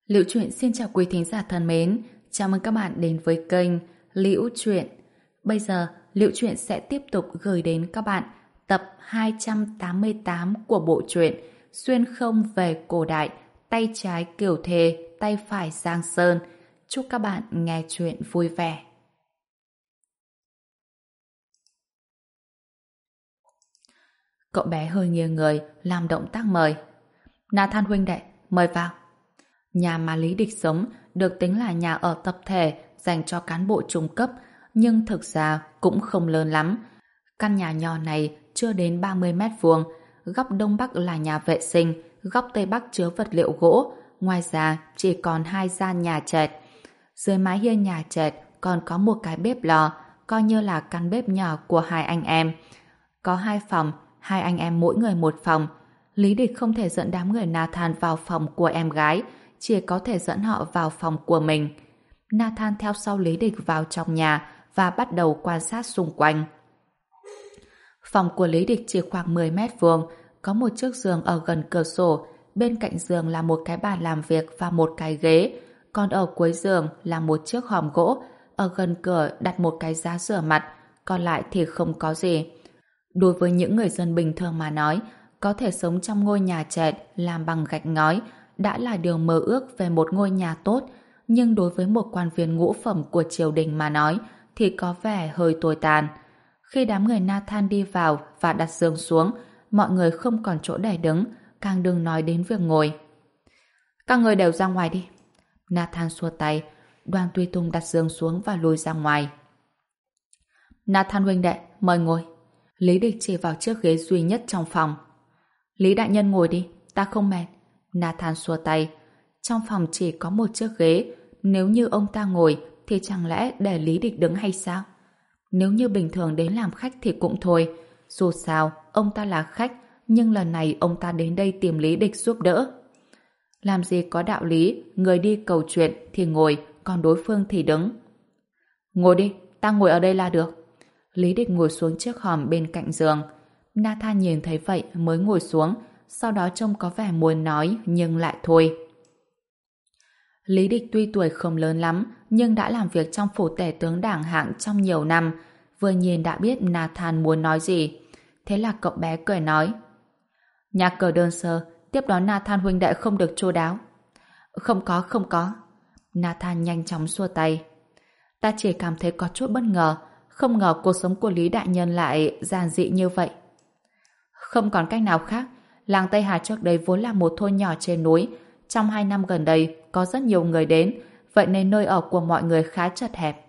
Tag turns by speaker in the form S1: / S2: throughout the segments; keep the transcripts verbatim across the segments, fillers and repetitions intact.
S1: Liễu Chuyện xin chào quý thính giả thân mến, chào mừng các bạn đến với kênh Liễu Chuyện. Bây giờ, Liễu Chuyện sẽ tiếp tục gửi đến các bạn tập hai trăm tám mươi tám của bộ truyện Xuyên không về cổ đại, tay trái Kiều Thề, tay phải Giang Sơn. Chúc các bạn nghe chuyện vui vẻ. Cậu bé hơi nghiêng người, làm động tác mời. Nathan huynh đệ, mời vào. Nhà mà Lý Địch sống được tính là nhà ở tập thể dành cho cán bộ trung cấp, nhưng thực ra cũng không lớn lắm. Căn nhà nhỏ này chưa đến ba mươi mét vuông, góc đông bắc là nhà vệ sinh, góc tây bắc chứa vật liệu gỗ, ngoài ra chỉ còn hai gian nhà trệt. Dưới mái hiên nhà trệt còn có một cái bếp lò, coi như là căn bếp nhỏ của hai anh em. Có hai phòng, hai anh em mỗi người một phòng. Lý Địch không thể dẫn đám người Nathan vào phòng của em gái, chỉ có thể dẫn họ vào phòng của mình. Nathan theo sau Lý Địch vào trong nhà và bắt đầu quan sát xung quanh. Phòng của Lý Địch chỉ khoảng mười mét vuông, có một chiếc giường ở gần cửa sổ, bên cạnh giường là một cái bàn làm việc và một cái ghế, còn ở cuối giường là một chiếc hòm gỗ, ở gần cửa đặt một cái giá rửa mặt, còn lại thì không có gì. Đối với những người dân bình thường mà nói, có thể sống trong ngôi nhà trệt làm bằng gạch ngói đã là điều mơ ước về một ngôi nhà tốt, nhưng đối với một quan viên ngũ phẩm của triều đình mà nói thì có vẻ hơi tồi tàn. Khi đám người Nathan đi vào và đặt giường xuống, mọi người không còn chỗ để đứng, càng đừng nói đến việc ngồi. Các người đều ra ngoài đi. Nathan xua tay, Đoàn Tuy Tung đặt giường xuống và lùi ra ngoài. Nathan huynh đệ, mời ngồi. Lý Địch chỉ vào chiếc ghế duy nhất trong phòng. Lý đại nhân ngồi đi, ta không mệt. Nathan xua tay. Trong phòng chỉ có một chiếc ghế, nếu như ông ta ngồi thì chẳng lẽ để Lý Địch đứng hay sao? Nếu như bình thường đến làm khách thì cũng thôi, dù sao ông ta là khách, nhưng lần này ông ta đến đây tìm Lý Địch giúp đỡ. Làm gì có đạo lý, người đi cầu chuyện thì ngồi, còn đối phương thì đứng. Ngồi đi, ta ngồi ở đây là được. Lý Địch ngồi xuống chiếc hòm bên cạnh giường. Nathan nhìn thấy vậy mới ngồi xuống, sau đó trông có vẻ muốn nói nhưng lại thôi. Lý Địch tuy tuổi không lớn lắm, nhưng đã làm việc trong phủ tể tướng đảng hạng trong nhiều năm, vừa nhìn đã biết Nathan muốn nói gì. Thế là cậu bé cười nói: Nhà cửa đơn sơ, tiếp đón Nathan huynh đệ không được chu đáo. Không có, không có. Nathan nhanh chóng xua tay. Ta chỉ cảm thấy có chút bất ngờ, không ngờ cuộc sống của Lý đại nhân lại giản dị như vậy. Không còn cách nào khác, làng Tây Hà trước đây vốn là một thôn nhỏ trên núi. Trong hai năm gần đây có rất nhiều người đến, vậy nên nơi ở của mọi người khá chật hẹp.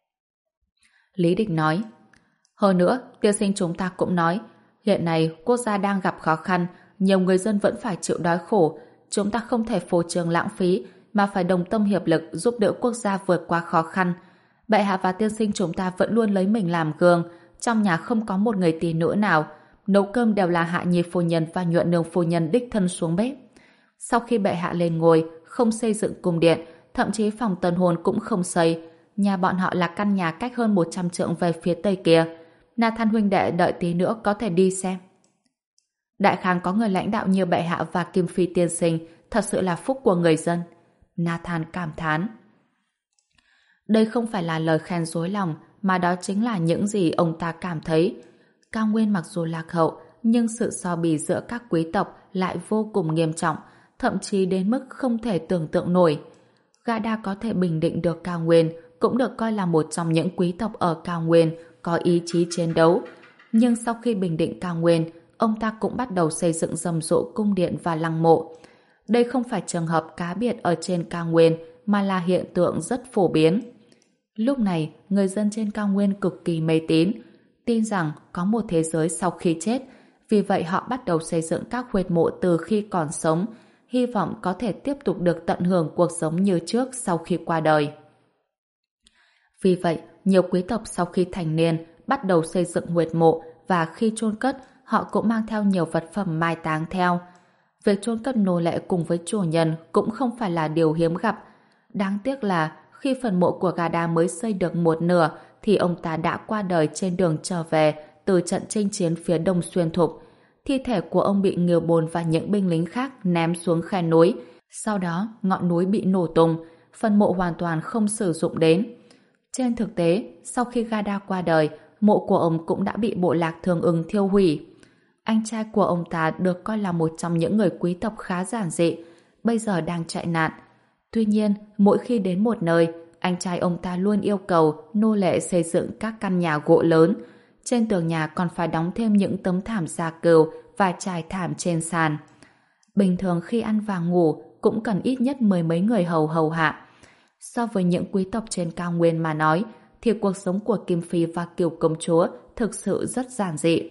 S1: Lý Địch nói: Hơn nữa, tiên sinh chúng ta cũng nói, hiện nay quốc gia đang gặp khó khăn, nhiều người dân vẫn phải chịu đói khổ. Chúng ta không thể phô trương lãng phí, mà phải đồng tâm hiệp lực giúp đỡ quốc gia vượt qua khó khăn. Bệ hạ và tiên sinh chúng ta vẫn luôn lấy mình làm gương, trong nhà không có một người tỷ nữ nào, nấu cơm đều là Hạ Nhi phu nhân và Nhuận Nương phu nhân đích thân xuống bếp. Sau khi bệ hạ lên ngôi, không xây dựng cung điện, thậm chí phòng tân hôn cũng không xây. Nhà bọn họ là căn nhà cách hơn một trăm trượng về phía tây kia. Nathan huynh đệ đợi tí nữa có thể đi xem. Đại khang có người lãnh đạo như bệ hạ và Kim Phi tiên sinh, thật sự là phúc của người dân. Nathan cảm thán. Đây không phải là lời khen dối lòng, mà đó chính là những gì ông ta cảm thấy. Cao Nguyên mặc dù lạc hậu, nhưng sự so bì giữa các quý tộc lại vô cùng nghiêm trọng, thậm chí đến mức không thể tưởng tượng nổi. Gã đa có thể bình định được Cao Nguyên, cũng được coi là một trong những quý tộc ở Cao Nguyên có ý chí chiến đấu. Nhưng sau khi bình định Cao Nguyên, ông ta cũng bắt đầu xây dựng rầm rộ cung điện và lăng mộ. Đây không phải trường hợp cá biệt ở trên Cao Nguyên, mà là hiện tượng rất phổ biến. Lúc này, người dân trên Cao Nguyên cực kỳ mê tín, tin rằng có một thế giới sau khi chết, vì vậy họ bắt đầu xây dựng các huyệt mộ từ khi còn sống, hy vọng có thể tiếp tục được tận hưởng cuộc sống như trước sau khi qua đời. Vì vậy, nhiều quý tộc sau khi thành niên bắt đầu xây dựng huyệt mộ, và khi chôn cất, họ cũng mang theo nhiều vật phẩm mai táng theo. Việc chôn cất nô lệ cùng với chủ nhân cũng không phải là điều hiếm gặp. Đáng tiếc là khi phần mộ của Gà Đa mới xây được một nửa thì ông ta đã qua đời trên đường trở về từ trận chinh chiến phía đông Xuyên Thục. Thi thể của ông bị Nghiêu Bồn và những binh lính khác ném xuống khe núi, Sau đó, ngọn núi bị nổ tung, phần mộ hoàn toàn không sử dụng đến. Trên thực tế, sau khi Gada qua đời, mộ của ông cũng đã bị bộ lạc Thương Ưng thiêu hủy. Anh trai của ông ta được coi là một trong những người quý tộc khá giản dị, bây giờ đang chạy nạn. Tuy nhiên, mỗi khi đến một nơi, anh trai ông ta luôn yêu cầu nô lệ xây dựng các căn nhà gỗ lớn. Trên tường nhà còn phải đóng thêm những tấm thảm da cừu và trải thảm trên sàn. Bình thường khi ăn và ngủ cũng cần ít nhất mười mấy người hầu hầu hạ. So với những quý tộc trên cao nguyên mà nói, thì cuộc sống của Kim Phi và Kiều công chúa thực sự rất giản dị.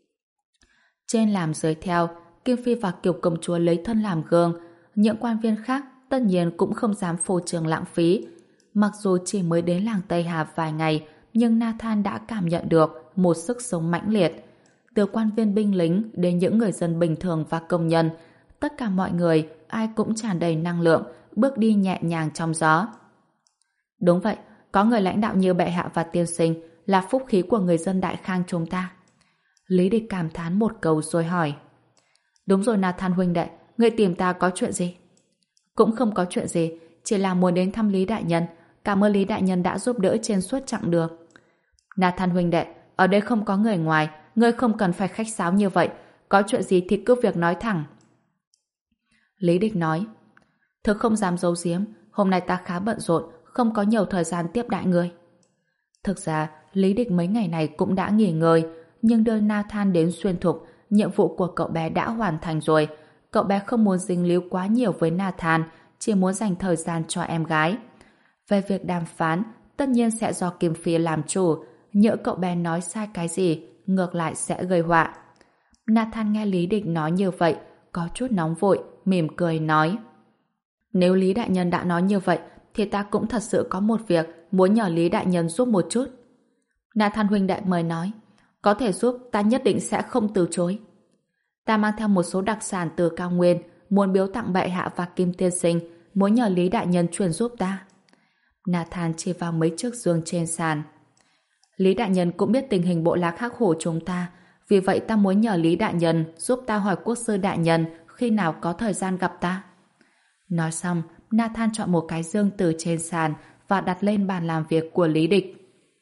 S1: Trên làm dưới theo, Kim Phi và Kiều công chúa lấy thân làm gương. Những quan viên khác tất nhiên cũng không dám phô trương lãng phí. Mặc dù chỉ mới đến làng Tây Hà vài ngày, nhưng Nathan đã cảm nhận được một sức sống mãnh liệt. Từ quan viên binh lính đến những người dân bình thường và công nhân, tất cả mọi người, ai cũng tràn đầy năng lượng, bước đi nhẹ nhàng trong gió. Đúng vậy, có người lãnh đạo như bệ hạ và tiên sinh là phúc khí của người dân Đại Khang chúng ta. Lý Địch cảm thán một câu rồi hỏi. Đúng rồi Nathan huynh đệ, người tìm ta có chuyện gì? Cũng không có chuyện gì, chỉ là muốn đến thăm Lý đại nhân. Cảm ơn Lý đại nhân đã giúp đỡ trên suốt chặng đường. Nathan huynh đệ, ở đây không có người ngoài, ngươi không cần phải khách sáo như vậy. Có chuyện gì thì cứ việc nói thẳng. Lý Địch nói. Thực không dám giấu giếm, hôm nay ta khá bận rộn, không có nhiều thời gian tiếp đãi ngươi. Thực ra, Lý Địch mấy ngày này cũng đã nghỉ ngơi, nhưng đưa Nathan đến xuyên thục, nhiệm vụ của cậu bé đã hoàn thành rồi. Cậu bé không muốn dính líu quá nhiều với Nathan, chỉ muốn dành thời gian cho em gái. Về việc đàm phán, tất nhiên sẽ do Kim Phi làm chủ, nhỡ cậu bé nói sai cái gì, ngược lại sẽ gây họa. Nathan nghe Lý Địch nói như vậy, có chút nóng vội, mỉm cười nói. Nếu Lý đại nhân đã nói như vậy, thì ta cũng thật sự có một việc muốn nhờ Lý đại nhân giúp một chút. Nathan huynh đệ mời nói. Có thể giúp, ta nhất định sẽ không từ chối. Ta mang theo một số đặc sản từ cao nguyên, muốn biếu tặng bệ hạ và Kim tiên sinh, muốn nhờ Lý đại nhân truyền giúp ta. Nathan chỉ vào mấy chiếc giường trên sàn. Lý đại nhân cũng biết tình hình bộ lạc Hắc Hổ chúng ta, vì vậy ta muốn nhờ Lý đại nhân giúp ta hỏi quốc sư đại nhân khi nào có thời gian gặp ta. Nói xong, Nathan chọn một cái dương từ trên sàn và đặt lên bàn làm việc của Lý Địch.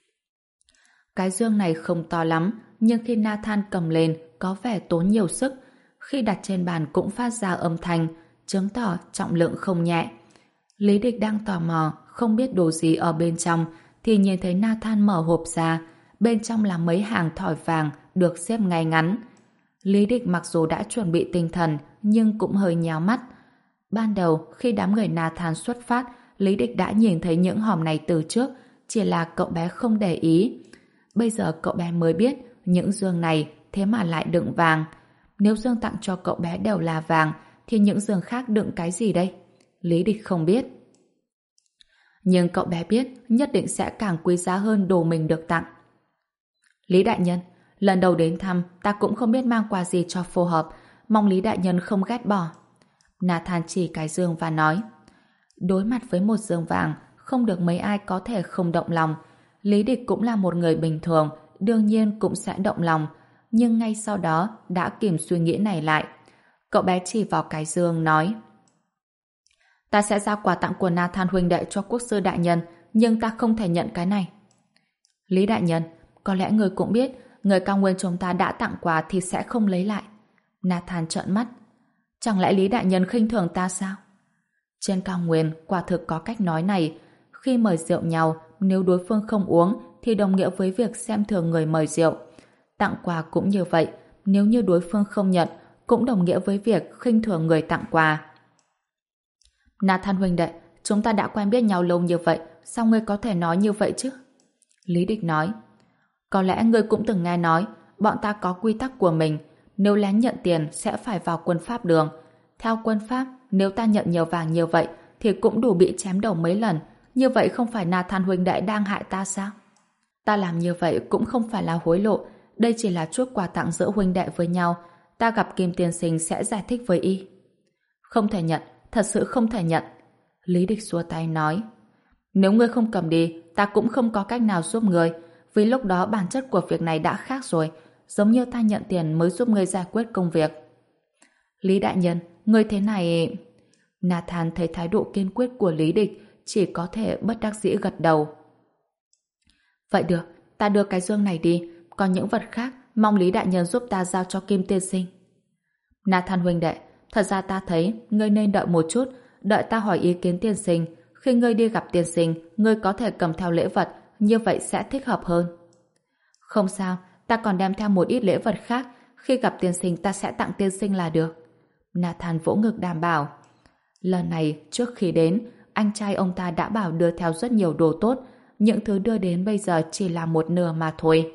S1: Cái dương này không to lắm, nhưng khi Nathan cầm lên có vẻ tốn nhiều sức. Khi đặt trên bàn cũng phát ra âm thanh, chứng tỏ trọng lượng không nhẹ. Lý Địch đang tò mò, không biết đồ gì ở bên trong, thì nhìn thấy Nathan mở hộp ra. Bên trong là mấy hàng thỏi vàng được xếp ngay ngắn. Lý Địch mặc dù đã chuẩn bị tinh thần, nhưng cũng hơi nháo mắt. Ban đầu, khi đám người Nathan xuất phát, Lý Địch đã nhìn thấy những hòm này từ trước, chỉ là cậu bé không để ý. Bây giờ cậu bé mới biết những giường này thế mà lại đựng vàng. Nếu dương tặng cho cậu bé đều là vàng, thì những giường khác đựng cái gì đây? Lý Địch không biết. Nhưng cậu bé biết nhất định sẽ càng quý giá hơn đồ mình được tặng. Lý đại nhân, lần đầu đến thăm ta cũng không biết mang quà gì cho phù hợp, mong Lý đại nhân không ghét bỏ. Nathan chỉ cái giường và nói. Đối mặt với một giường vàng, không được mấy ai có thể không động lòng. Lý Địch cũng là một người bình thường, đương nhiên cũng sẽ động lòng, nhưng ngay sau đó đã kìm suy nghĩ này lại. Cậu bé chỉ vào cái giường nói. Ta sẽ giao quà tặng của Nathan huynh đệ cho quốc sư đại nhân, nhưng ta không thể nhận cái này. Lý đại nhân, có lẽ người cũng biết, người cao nguyên chúng ta đã tặng quà thì sẽ không lấy lại. Nathan trợn mắt. Chẳng lẽ Lý đại nhân khinh thường ta sao? Trên cao nguyên quả thực có cách nói này. Khi mời rượu nhau, nếu đối phương không uống thì đồng nghĩa với việc xem thường người mời rượu. Tặng quà cũng như vậy, nếu như đối phương không nhận cũng đồng nghĩa với việc khinh thường người tặng quà. Nathan huynh đệ, chúng ta đã quen biết nhau lâu như vậy, sao ngươi có thể nói như vậy chứ? Lý Địch nói. Có lẽ ngươi cũng từng nghe nói, bọn ta có quy tắc của mình, nếu lén nhận tiền sẽ phải vào quân pháp đường. Theo quân pháp, nếu ta nhận nhiều vàng như vậy thì cũng đủ bị chém đầu mấy lần. Như vậy không phải Nathan huynh đệ đang hại ta sao? Ta làm như vậy cũng không phải là hối lộ, đây chỉ là chút quà tặng giữa huynh đệ với nhau. Ta gặp Kim tiên sinh sẽ giải thích với y. Không thể nhận, thật sự không thể nhận. Lý Địch xua tay nói. Nếu ngươi không cầm đi, ta cũng không có cách nào giúp ngươi, vì lúc đó bản chất của việc này đã khác rồi, giống như ta nhận tiền mới giúp ngươi giải quyết công việc. Lý đại nhân, ngươi thế này... Nathan thấy thái độ kiên quyết của Lý Địch, chỉ có thể bất đắc dĩ gật đầu. Vậy được, ta đưa cái dương này đi, còn những vật khác mong Lý đại nhân giúp ta giao cho Kim tiên sinh. Nathan huynh đệ, thật ra ta thấy ngươi nên đợi một chút, đợi ta hỏi ý kiến tiên sinh. Khi ngươi đi gặp tiên sinh, ngươi có thể cầm theo lễ vật, như vậy sẽ thích hợp hơn. Không sao, ta còn đem theo một ít lễ vật khác, khi gặp tiên sinh ta sẽ tặng tiên sinh là được. Nathan vỗ ngực đảm bảo. Lần này, trước khi đến, anh trai ông ta đã bảo đưa theo rất nhiều đồ tốt, những thứ đưa đến bây giờ chỉ là một nửa mà thôi.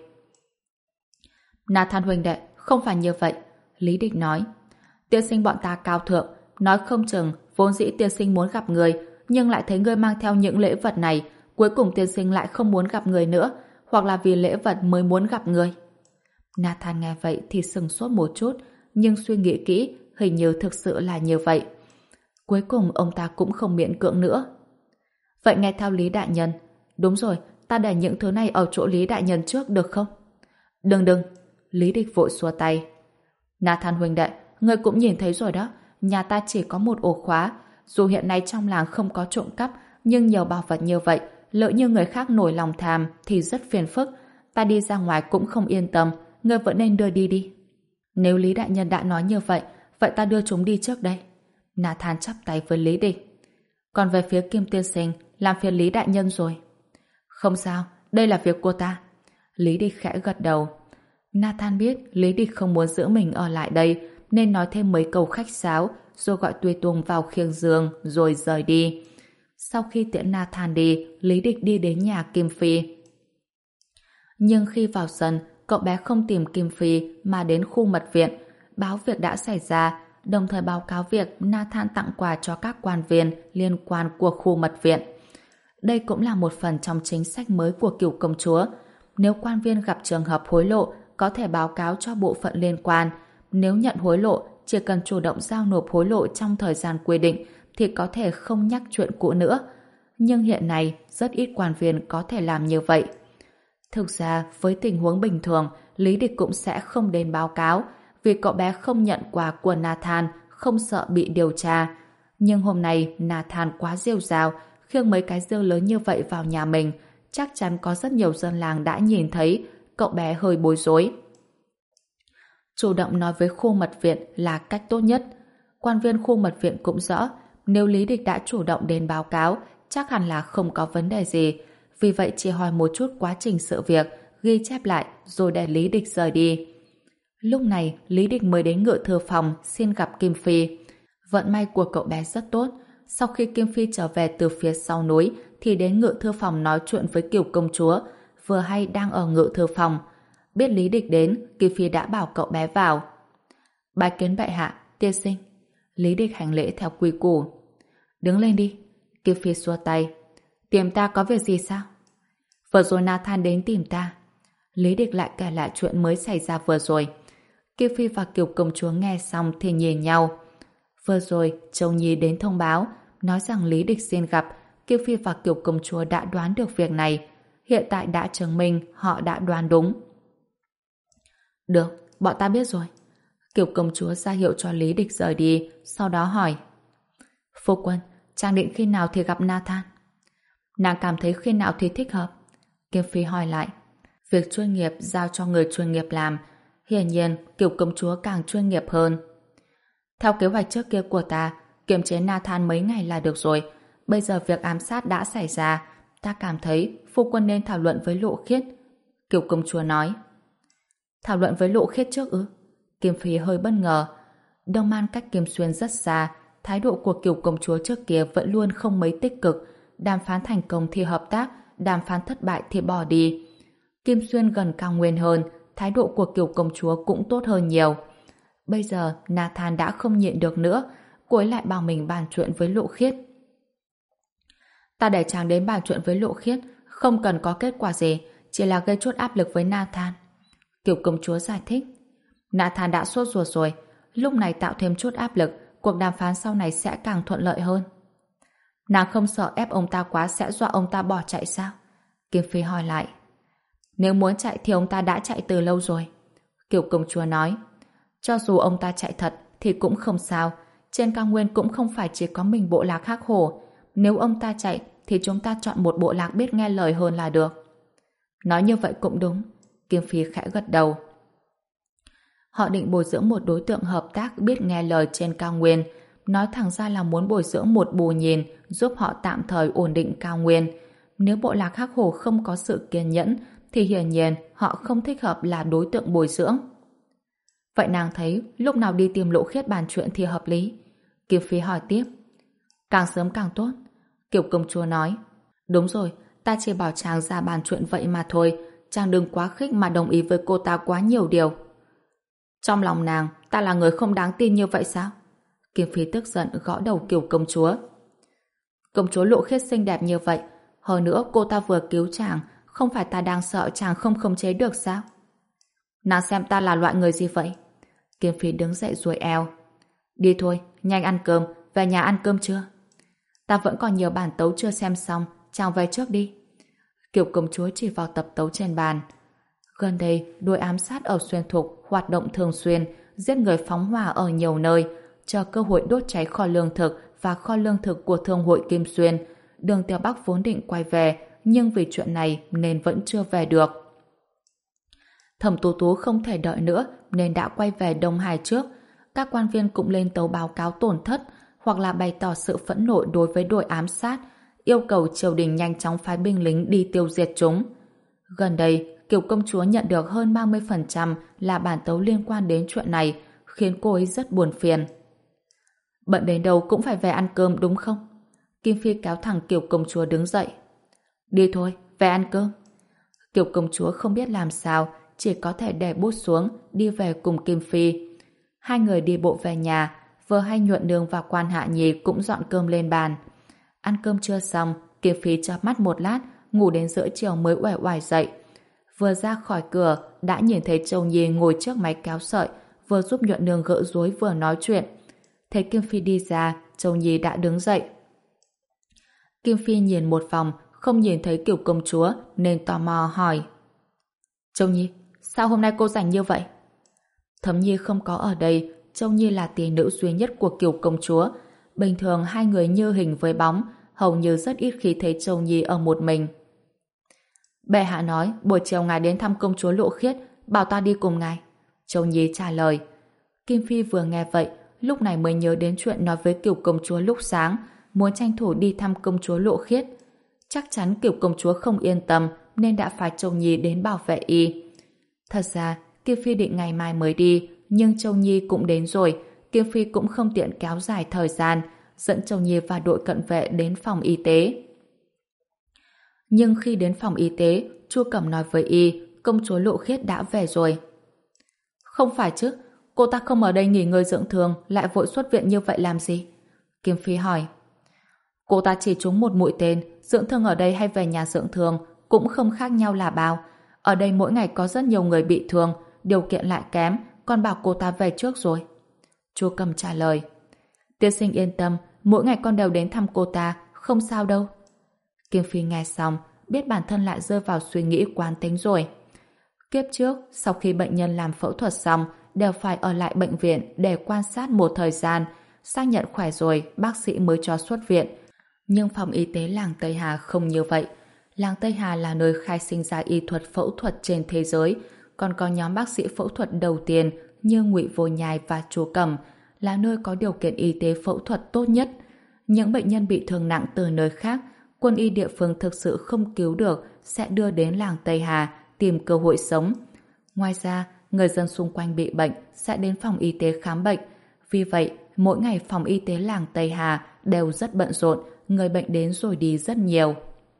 S1: Nathan huynh đệ, không phải như vậy. Lý Địch nói. Tiên sinh bọn ta cao thượng, nói không chừng vốn dĩ tiên sinh muốn gặp người, nhưng lại thấy ngươi mang theo những lễ vật này, cuối cùng tiên sinh lại không muốn gặp người nữa, hoặc là vì lễ vật mới muốn gặp người. Nathan nghe vậy thì sừng sốt một chút, nhưng suy nghĩ kỹ, hình như thực sự là như vậy. Cuối cùng ông ta cũng không miễn cưỡng nữa. Vậy nghe theo Lý đại nhân. Đúng rồi, ta để những thứ này ở chỗ Lý đại nhân trước được không? Đừng đừng. Lý Địch vội xua tay. Nathan huynh đệ, ngươi cũng nhìn thấy rồi đó, nhà ta chỉ có một ổ khóa, dù hiện nay trong làng không có trộm cắp, nhưng nhiều bảo vật như vậy, lỡ như người khác nổi lòng tham thì rất phiền phức, ta đi ra ngoài cũng không yên tâm, ngươi vẫn nên đưa đi đi. Nếu Lý đại nhân đã nói như vậy, vậy ta đưa chúng đi trước đây. Nathan chắp tay với Lý Địch. Còn về phía Kim tiên sinh, làm phiền Lý đại nhân rồi. Không sao, đây là việc của ta. Lý Địch khẽ gật đầu. Nathan biết Lý Địch không muốn giữ mình ở lại đây, nên nói thêm mấy câu khách sáo, rồi gọi Tùy Tùng vào khiêng giường, rồi rời đi. Sau khi tiễn Nathan đi, Lý Địch đi đến nhà Kim Phi. Nhưng khi vào sân, cậu bé không tìm Kim Phi mà đến khu mật viện, báo việc đã xảy ra, đồng thời báo cáo việc Nathan tặng quà cho các quan viên liên quan của khu mật viện. Đây cũng là một phần trong chính sách mới của Cửu công chúa. Nếu quan viên gặp trường hợp hối lộ, có thể báo cáo cho bộ phận liên quan. Nếu nhận hối lộ, chỉ cần chủ động giao nộp hối lộ trong thời gian quy định thì có thể không nhắc chuyện cũ nữa. Nhưng hiện nay, rất ít quan viên có thể làm như vậy. Thực ra, với tình huống bình thường, Lý Địch cũng sẽ không đến báo cáo, vì cậu bé không nhận quà của Nathan, không sợ bị điều tra. Nhưng hôm nay, Nathan quá rêu rao, khiêng mấy cái dương lớn như vậy vào nhà mình, chắc chắn có rất nhiều dân làng đã nhìn thấy, cậu bé hơi bối rối. Chủ động nói với khu mật viện là cách tốt nhất. Quan viên khu mật viện cũng rõ, nếu Lý Địch đã chủ động đến báo cáo, chắc hẳn là không có vấn đề gì. Vì vậy chỉ hỏi một chút quá trình sự việc, ghi chép lại rồi để Lý Địch rời đi. Lúc này, Lý Địch mới đến ngự thư phòng xin gặp Kim Phi. Vận may của cậu bé rất tốt. Sau khi Kim Phi trở về từ phía sau núi, thì đến ngự thư phòng nói chuyện với Cửu công chúa, vừa hay đang ở ngự thư phòng. Biết Lý Địch đến, Kim Phi đã bảo cậu bé vào. Bái kiến bệ hạ, tiên sinh. Lý Địch hành lễ theo quy củ. Đứng lên đi. Kim Phi xua tay. Tìm ta có việc gì sao? Vừa rồi Nathan đến tìm ta. Lý Địch lại kể lại chuyện mới xảy ra vừa rồi. Kim Phi và Cửu công chúa nghe xong thì nhìn nhau. Vừa rồi, Châu Nhi đến thông báo, nói rằng Lý Địch xin gặp. Kim Phi và Cửu công chúa đã đoán được việc này. Hiện tại đã chứng minh họ đã đoán đúng. Được, bọn ta biết rồi. Cửu công chúa ra hiệu cho Lý Địch rời đi, sau đó hỏi. Phu quân, chàng định khi nào thì gặp Nathan? Nàng cảm thấy khi nào thì thích hợp? Kim Phi hỏi lại. Việc chuyên nghiệp giao cho người chuyên nghiệp làm. Hiển nhiên, Cửu công chúa càng chuyên nghiệp hơn. Theo kế hoạch trước kia của ta, kiềm chế Nathan mấy ngày là được rồi. Bây giờ việc ám sát đã xảy ra, ta cảm thấy phu quân nên thảo luận với Lộ Khiết. Cửu công chúa nói. Thảo luận với Lộ Khiết trước ư? Kim Phi hơi bất ngờ. Đông Man cách Kim Xuyên rất xa, thái độ của Cửu công chúa trước kia vẫn luôn không mấy tích cực. Đàm phán thành công thì hợp tác, đàm phán thất bại thì bỏ đi. Kim Xuyên gần cao nguyên hơn, thái độ của Cửu công chúa cũng tốt hơn nhiều. Bây giờ Nathan đã không nhịn được nữa, cô ấy lại bảo mình bàn chuyện với Lộ Khiết. Ta để chàng đến bàn chuyện với Lộ Khiết, không cần có kết quả gì, chỉ là gây chút áp lực với Nathan. Cửu công chúa giải thích. Nathan đã sốt ruột rồi, lúc này tạo thêm chút áp lực, cuộc đàm phán sau này sẽ càng thuận lợi hơn. Nàng không sợ ép ông ta quá sẽ dọa ông ta bỏ chạy sao? Kim Phi hỏi lại. Nếu muốn chạy thì ông ta đã chạy từ lâu rồi. Cửu công chúa nói. Cho dù ông ta chạy thật thì cũng không sao, trên cao nguyên cũng không phải chỉ có mình bộ lạc Hắc Hổ. Nếu ông ta chạy, thì chúng ta chọn một bộ lạc biết nghe lời hơn là được. Nói như vậy cũng đúng. Kim Phi khẽ gật đầu. Họ định bồi dưỡng một đối tượng hợp tác biết nghe lời trên cao nguyên. Nói thẳng ra là muốn bồi dưỡng một bù nhìn giúp họ tạm thời ổn định cao nguyên. Nếu bộ lạc Hắc Hổ không có sự kiên nhẫn, thì hiển nhiên họ không thích hợp là đối tượng bồi dưỡng. Vậy nàng thấy lúc nào đi tìm Lộ Khiết bàn chuyện thì hợp lý? Kim Phi hỏi tiếp. Càng sớm càng tốt. Kiều công chúa nói. Đúng rồi, ta chỉ bảo chàng ra bàn chuyện vậy mà thôi. Chàng đừng quá khích mà đồng ý với cô ta quá nhiều điều. Trong lòng nàng, ta là người không đáng tin như vậy sao? Kim Phi tức giận gõ đầu Kiều công chúa. Công chúa Lộ Khiết xinh đẹp như vậy, hơn nữa cô ta vừa cứu chàng, không phải ta đang sợ chàng không khống chế được sao? Nàng xem ta là loại người gì vậy? Kim Phi đứng dậy duỗi eo. Đi thôi, nhanh ăn cơm, về nhà ăn cơm chưa? Ta vẫn còn nhiều bản tấu chưa xem xong, chàng về trước đi. Kiều công chúa chỉ vào tập tấu trên bàn. Gần đây, đội ám sát ở Xuyên Thục hoạt động thường xuyên, giết người phóng hỏa ở nhiều nơi, chờ cơ hội đốt cháy kho lương thực và kho lương thực của Thương hội Kim Xuyên. Đường Tiểu Bắc vốn định quay về, nhưng vì chuyện này nên vẫn chưa về được. Thẩm Tú Tú không thể đợi nữa nên đã quay về Đông Hải trước. Các quan viên cũng lên tấu báo cáo tổn thất hoặc là bày tỏ sự phẫn nộ đối với đội ám sát, yêu cầu triều đình nhanh chóng phái binh lính đi tiêu diệt chúng. Gần đây, Kiều công chúa nhận được hơn ba mươi phần trăm là bản tấu liên quan đến chuyện này, khiến cô ấy rất buồn phiền. Bận đến đâu cũng phải về ăn cơm đúng không? Kim Phi kéo thẳng Kiều công chúa đứng dậy. Đi thôi, về ăn cơm. Kiều công chúa không biết làm sao, chỉ có thể để bút xuống, đi về cùng Kim Phi. Hai người đi bộ về nhà, vừa hay Nhuận Nương và Quan Hạ Nhi cũng dọn cơm lên bàn. Ăn cơm chưa xong, Kim Phi chợp mắt một lát, ngủ đến giữa chiều mới uể oải dậy. Vừa ra khỏi cửa, đã nhìn thấy Châu Nhi ngồi trước máy kéo sợi, vừa giúp Nhuận Nương gỡ rối vừa nói chuyện. Thấy Kim Phi đi ra, Châu Nhi đã đứng dậy. Kim Phi nhìn một vòng, không nhìn thấy Kiều công chúa, nên tò mò hỏi. Châu Nhi, sao hôm nay cô rảnh như vậy? Thấm Nhi không có ở đây, Châu Nhi là tỷ nữ duy nhất của Kiều công chúa. Bình thường hai người như hình với bóng, hầu như rất ít khi thấy Châu Nhi ở một mình. Bệ hạ nói, buổi chiều ngài đến thăm công chúa Lộ Khiết, bảo ta đi cùng ngài. Châu Nhi trả lời. Kim Phi vừa nghe vậy, lúc này mới nhớ đến chuyện nói với Kiều công chúa lúc sáng, muốn tranh thủ đi thăm công chúa Lộ Khiết. Chắc chắn Kiều công chúa không yên tâm, nên đã phái Châu Nhi đến bảo vệ y. Thật ra, Kim Phi định ngày mai mới đi, nhưng Châu Nhi cũng đến rồi, Kim Phi cũng không tiện kéo dài thời gian, dẫn Châu Nhi và đội cận vệ đến phòng y tế. Nhưng khi đến phòng y tế, Chu Cẩm nói với y, công chúa Lộ Khiết đã về rồi. Không phải chứ, cô ta không ở đây nghỉ ngơi dưỡng thương, lại vội xuất viện như vậy làm gì? Kim Phi hỏi. Cô ta chỉ trúng một mũi tên, dưỡng thương ở đây hay về nhà dưỡng thương cũng không khác nhau là bao. Ở đây mỗi ngày có rất nhiều người bị thương, điều kiện lại kém, còn bảo cô ta về trước rồi. Chu Cẩm trả lời. Tiên sinh yên tâm, mỗi ngày con đều đến thăm cô ta, không sao đâu. Kim Phi nghe xong, biết bản thân lại rơi vào suy nghĩ quán tính rồi. Kiếp trước, sau khi bệnh nhân làm phẫu thuật xong, đều phải ở lại bệnh viện để quan sát một thời gian, xác nhận khỏe rồi, bác sĩ mới cho xuất viện. Nhưng phòng y tế làng Tây Hà không như vậy. Làng Tây Hà là nơi khai sinh ra y thuật phẫu thuật trên thế giới, còn có nhóm bác sĩ phẫu thuật đầu tiên như Ngụy Vô Nhai và Chu Cẩm, là nơi có điều kiện y tế phẫu thuật tốt nhất. Những bệnh nhân bị thương nặng từ nơi khác, quân y địa phương thực sự không cứu được sẽ đưa đến làng Tây Hà tìm cơ hội sống. Ngoài ra, người dân xung quanh bị bệnh sẽ đến phòng y tế khám bệnh. Vì vậy, mỗi ngày phòng y tế làng Tây Hà đều rất bận rộn, người bệnh đến rồi đi rất nhiều.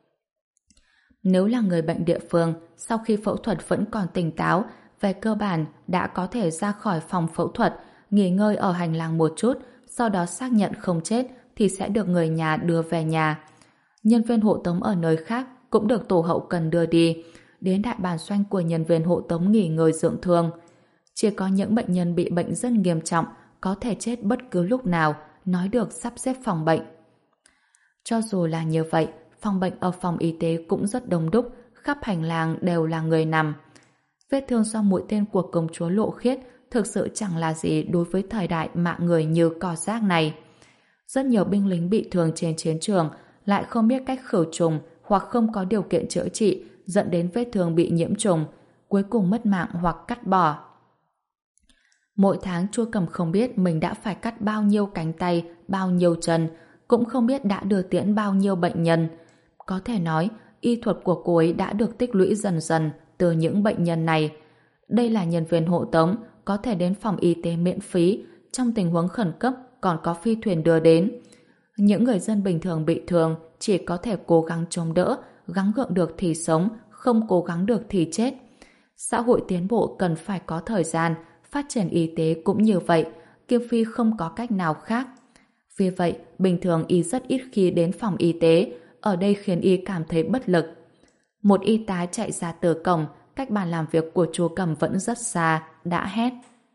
S1: Nếu là người bệnh địa phương, sau khi phẫu thuật vẫn còn tỉnh táo, về cơ bản đã có thể ra khỏi phòng phẫu thuật, nghỉ ngơi ở hành lang một chút, sau đó xác nhận không chết thì sẽ được người nhà đưa về nhà. Nhân viên hộ tống ở nơi khác cũng được tổ hậu cần đưa đi, đến đại bản doanh của nhân viên hộ tống nghỉ ngơi dưỡng thương. Chỉ có những bệnh nhân bị bệnh rất nghiêm trọng, có thể chết bất cứ lúc nào, nói được sắp xếp phòng bệnh. Cho dù là như vậy, phòng bệnh ở phòng y tế cũng rất đông đúc, khắp hành lang đều là người nằm. Vết thương do mũi tên của công chúa Lộ Khiết thực sự chẳng là gì đối với thời đại mạng người như cỏ rác này. Rất nhiều binh lính bị thương trên chiến trường lại không biết cách khử trùng hoặc không có điều kiện chữa trị, dẫn đến vết thương bị nhiễm trùng, cuối cùng mất mạng hoặc cắt bỏ. Mỗi tháng Chu Cầm không biết mình đã phải cắt bao nhiêu cánh tay, bao nhiêu chân, cũng không biết đã đưa tiễn bao nhiêu bệnh nhân. Có thể nói, y thuật của cô ấy đã được tích lũy dần dần từ những bệnh nhân này. Đây là nhân viên hộ tống, có thể đến phòng y tế miễn phí, trong tình huống khẩn cấp còn có phi thuyền đưa đến. Những người dân bình thường bị thương chỉ có thể cố gắng chống đỡ, gắng gượng được thì sống, không cố gắng được thì chết. Xã hội tiến bộ cần phải có thời gian, phát triển y tế cũng như vậy, Kim Phi không có cách nào khác. Vì vậy, bình thường y rất ít khi đến phòng y tế, ở đây khiến y cảm thấy bất lực. Một y tá chạy ra từ cổng, cách bàn làm việc của chú Cầm vẫn rất xa, đã hét.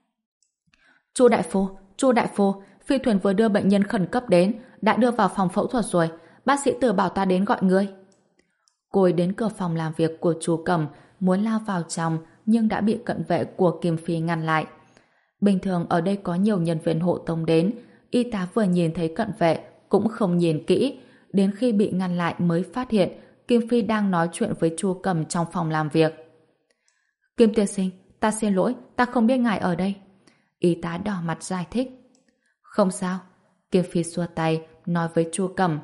S1: Chu đại phu, Chu đại phu, phi thuyền vừa đưa bệnh nhân khẩn cấp đến, đã đưa vào phòng phẫu thuật rồi, bác sĩ Từ bảo ta đến gọi ngươi. Cô ấy đến cửa phòng làm việc của chú Cầm, muốn lao vào trong, nhưng đã bị cận vệ của Kim Phi ngăn lại. Bình thường ở đây có nhiều nhân viên hộ tống đến, y tá vừa nhìn thấy cận vệ cũng không nhìn kỹ, đến khi bị ngăn lại mới phát hiện Kim Phi đang nói chuyện với Chu Cầm trong phòng làm việc. Kim tiên sinh, ta xin lỗi, ta không biết ngài ở đây. Y tá đỏ mặt giải thích. Không sao. Kim Phi xua tay, nói với Chu Cầm.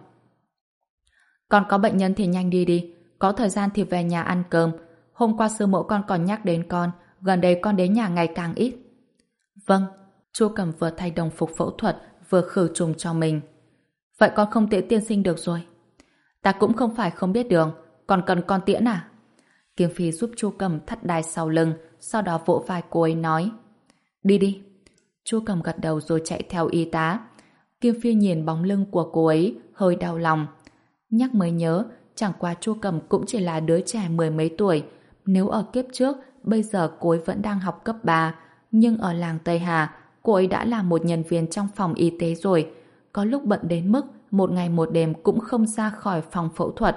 S1: Còn có bệnh nhân thì nhanh đi đi, có thời gian thì về nhà ăn cơm. Hôm qua sư mẫu con còn nhắc đến con, gần đây con đến nhà ngày càng ít. Vâng. Chu Cầm vừa thay đồng phục phẫu thuật, vừa khử trùng cho mình. Vậy con không tiễn tiên sinh được rồi. Ta cũng không phải không biết đường, còn cần con tiễn à? Kim Phi giúp Chu Cầm thắt đai sau lưng, sau đó vỗ vai cô ấy nói. Đi đi. Chu Cầm gật đầu rồi chạy theo y tá. Kim Phi nhìn bóng lưng của cô ấy, hơi đau lòng. Nhắc mới nhớ, chẳng qua Chu Cầm cũng chỉ là đứa trẻ mười mấy tuổi. Nếu ở kiếp trước, bây giờ cô ấy vẫn đang học cấp ba, nhưng ở làng Tây Hà, cô ấy đã là một nhân viên trong phòng y tế rồi. Có lúc bận đến mức một ngày một đêm cũng không ra khỏi phòng phẫu thuật.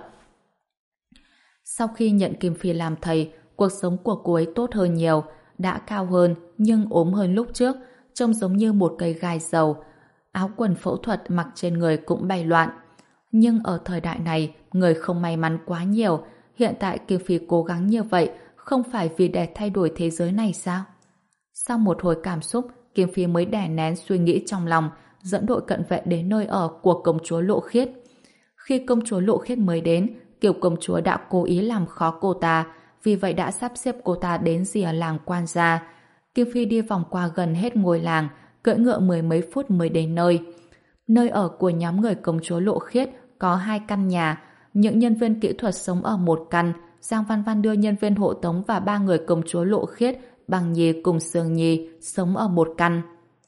S1: Sau khi nhận Kim Phi làm thầy, cuộc sống của cô ấy tốt hơn nhiều, đã cao hơn nhưng ốm hơn lúc trước, trông giống như một cây gai dầu. Áo quần phẫu thuật mặc trên người cũng bay loạn. Nhưng ở thời đại này, người không may mắn quá nhiều. Hiện tại Kim Phi cố gắng như vậy không phải vì để thay đổi thế giới này sao? Sau một hồi cảm xúc, Kim Phi mới đè nén suy nghĩ trong lòng, dẫn đội cận vệ đến nơi ở của công chúa Lộ Khiết. Khi công chúa Lộ Khiết mới đến, Kiều công chúa đã cố ý làm khó cô ta, vì vậy đã sắp xếp cô ta đến rìa làng quan gia. Kim Phi đi vòng qua gần hết ngôi làng, cưỡi ngựa mười mấy phút mới đến nơi. Nơi ở của nhóm người công chúa Lộ Khiết có hai căn nhà, những nhân viên kỹ thuật sống ở một căn. Giang Văn Văn đưa nhân viên hộ tống và ba người công chúa Lộ Khiết, Bằng Nhi cùng Sương Nhi sống ở một căn.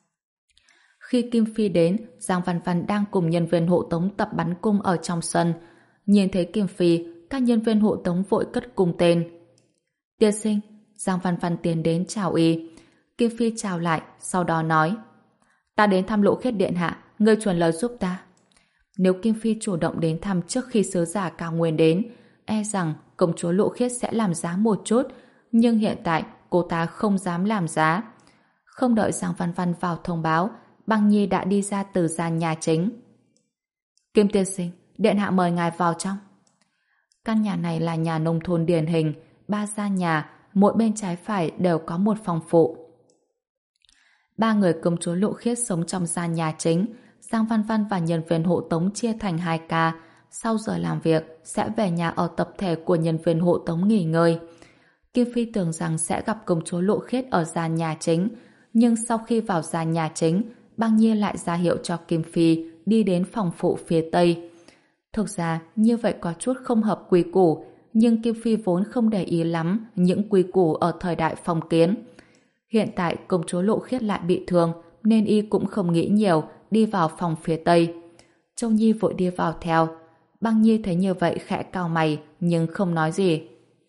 S1: Khi Kim Phi đến, Giang Văn Văn đang cùng nhân viên hộ tống tập bắn cung ở trong sân. Nhìn thấy Kim Phi, các nhân viên hộ tống vội cất cung tên. Tiên sinh, Giang Văn Văn tiến đến chào y. Kim Phi chào lại, sau đó nói: Ta đến thăm Lộ Khiết điện hạ, ngươi truyền lời giúp ta. Nếu Kim Phi chủ động đến thăm trước khi sứ giả Cao Nguyên đến, e rằng công chúa Lộ Khiết sẽ làm giá một chút, nhưng hiện tại cô ta không dám làm giá. Không đợi Giang Văn Văn vào thông báo, Băng Nhi đã đi ra từ gian nhà chính. Kim tiên sinh, điện hạ mời ngài vào trong. Căn nhà này là nhà nông thôn điển hình, ba gian nhà, mỗi bên trái phải đều có một phòng phụ. Ba người công chúa Lộ Khiết sống trong gian nhà chính. Giang Văn Văn và nhân viên hộ tống chia thành hai ca. Sau giờ làm việc, sẽ về nhà ở tập thể của nhân viên hộ tống nghỉ ngơi. Kim Phi tưởng rằng sẽ gặp công chúa Lộ Khiết ở gian nhà chính, nhưng sau khi vào gian nhà chính, Băng Nhi lại ra hiệu cho Kim Phi đi đến phòng phụ phía tây. Thực ra, như vậy có chút không hợp quy củ, nhưng Kim Phi vốn không để ý lắm những quy củ ở thời đại phong kiến. Hiện tại công chúa Lộ Khiết lại bị thương, nên y cũng không nghĩ nhiều, đi vào phòng phía tây. Châu Nhi vội đi vào theo. Băng Nhi thấy như vậy khẽ cau mày, nhưng không nói gì.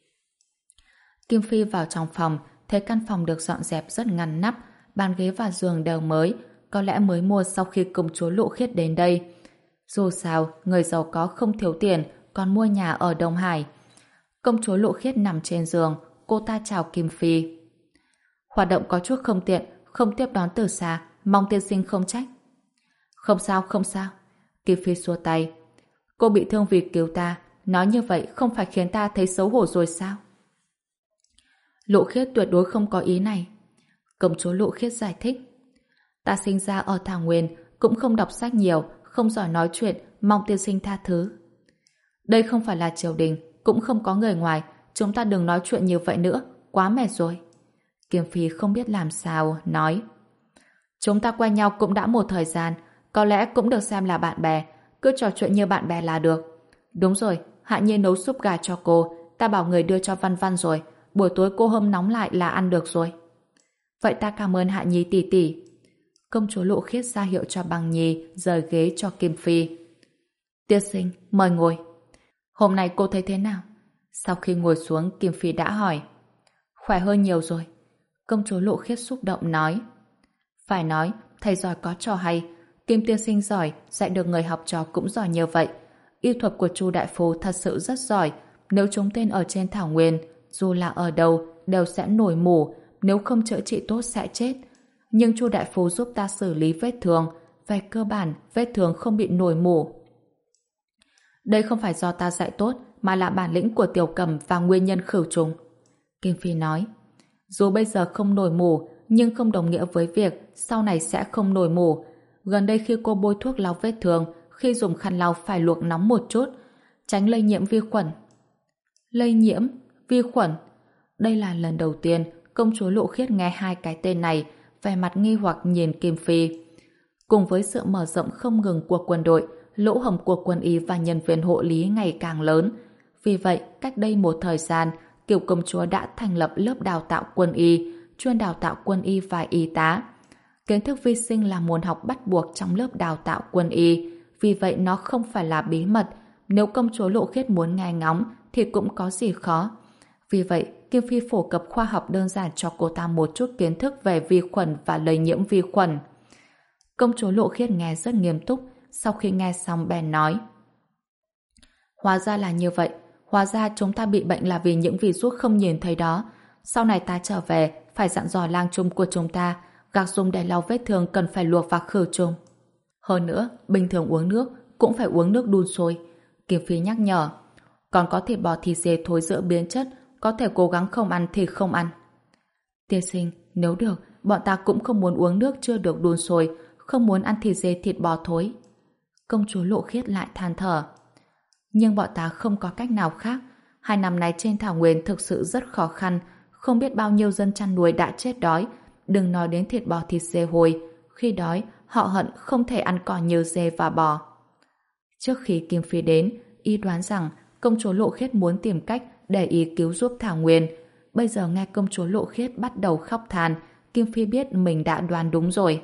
S1: Kim Phi vào trong phòng, thấy căn phòng được dọn dẹp rất ngăn nắp, bàn ghế và giường đều mới, có lẽ mới mua sau khi công chúa Lộ Khiết đến đây. Dù sao, người giàu có không thiếu tiền, còn mua nhà ở Đông Hải. Công chúa Lộ Khiết nằm trên giường, cô ta chào Kim Phi. Hoạt động có chút không tiện, không tiếp đón từ xa, mong tiên sinh không trách. Không sao, không sao. Kim Phi xua tay. Cô bị thương vì cứu ta, nói như vậy không phải khiến ta thấy xấu hổ rồi sao? Lộ Khiết tuyệt đối không có ý này. Công chúa Lộ Khiết giải thích. Ta sinh ra ở Thảo Nguyên, cũng không đọc sách nhiều, không giỏi nói chuyện, mong tiên sinh tha thứ. Đây không phải là triều đình, cũng không có người ngoài, chúng ta đừng nói chuyện như vậy nữa, quá mệt rồi. Kim Phi không biết làm sao, nói. Chúng ta quen nhau cũng đã một thời gian, có lẽ cũng được xem là bạn bè, cứ trò chuyện như bạn bè là được. Đúng rồi, Hạ Nhi nấu súp gà cho cô, ta bảo người đưa cho Văn Văn rồi, buổi tối cô hâm nóng lại là ăn được rồi. Vậy ta cảm ơn Hạ Nhi tỷ tỷ. Công chúa Lộ Khiết ra hiệu cho Bằng Nhi rời ghế cho Kim Phi. Tiên sinh, mời ngồi. Hôm nay cô thấy thế nào? Sau khi ngồi xuống, Kim Phi đã hỏi. Khỏe hơn nhiều rồi. Công chúa Lộ Khiết xúc động nói. Phải nói, thầy giỏi có trò hay. Kim tiên sinh giỏi, dạy được người học trò cũng giỏi như vậy. Y thuật của Chu đại phu thật sự rất giỏi. Nếu chúng tên ở trên thảo nguyên, dù là ở đâu, đều sẽ nổi mủ. Nếu không chữa trị tốt sẽ chết. Nhưng Chu đại phu giúp ta xử lý vết thương. Về cơ bản, vết thương không bị nổi mủ. Đây không phải do ta dạy tốt, mà là bản lĩnh của Tiểu Cầm và nguyên nhân khử trùng. Kim Phi nói. Dù bây giờ không nổi mủ, nhưng không đồng nghĩa với việc sau này sẽ không nổi mủ. Gần đây khi cô bôi thuốc lau vết thương, khi dùng khăn lau phải luộc nóng một chút, tránh lây nhiễm vi khuẩn. Lây nhiễm? Vi khuẩn? Đây là lần đầu tiên công chúa Lộ Khiết nghe hai cái tên này, vẻ mặt nghi hoặc nhìn Kim Phi. Cùng với sự mở rộng không ngừng của quân đội, lỗ hổng của quân y và nhân viên hộ lý ngày càng lớn. Vì vậy, cách đây một thời gian, Kiều công chúa đã thành lập lớp đào tạo quân y, chuyên đào tạo quân y và y tá. Kiến thức vi sinh là môn học bắt buộc trong lớp đào tạo quân y, vì vậy nó không phải là bí mật. Nếu công chúa Lộ Khiết muốn nghe ngóng thì cũng có gì khó. Vì vậy, Kim Phi phổ cập khoa học đơn giản cho cô ta một chút kiến thức về vi khuẩn và lây nhiễm vi khuẩn. Công chúa Lộ Khiết nghe rất nghiêm túc, sau khi nghe xong bèn nói. Hóa ra là như vậy, hóa ra chúng ta bị bệnh là vì những virus không nhìn thấy đó. Sau này ta trở về, phải dặn dò lang trung của chúng ta, gạc dùng để lau vết thương cần phải luộc và khử trùng. Hơn nữa, bình thường uống nước cũng phải uống nước đun sôi. Kim Phi nhắc nhở. Còn có thịt bò thịt dê thối rữa biến chất, có thể cố gắng không ăn thì không ăn. Tiên sinh, nếu được, bọn ta cũng không muốn uống nước chưa được đun sôi, không muốn ăn thịt dê thịt bò thối. Công chúa Lộ Khiết lại than thở. Nhưng bọn ta không có cách nào khác. Hai năm nay trên thảo nguyên thực sự rất khó khăn, không biết bao nhiêu dân chăn nuôi đã chết đói. Đừng nói đến thịt bò thịt dê hồi, khi đói họ hận không thể ăn cỏ như dê và bò. Trước khi Kim Phi đến, y đoán rằng công chúa Lộ Khiết muốn tìm cách để y cứu giúp thảo nguyên. Bây giờ nghe công chúa Lộ Khiết bắt đầu khóc than, Kim Phi biết mình đã đoán đúng rồi.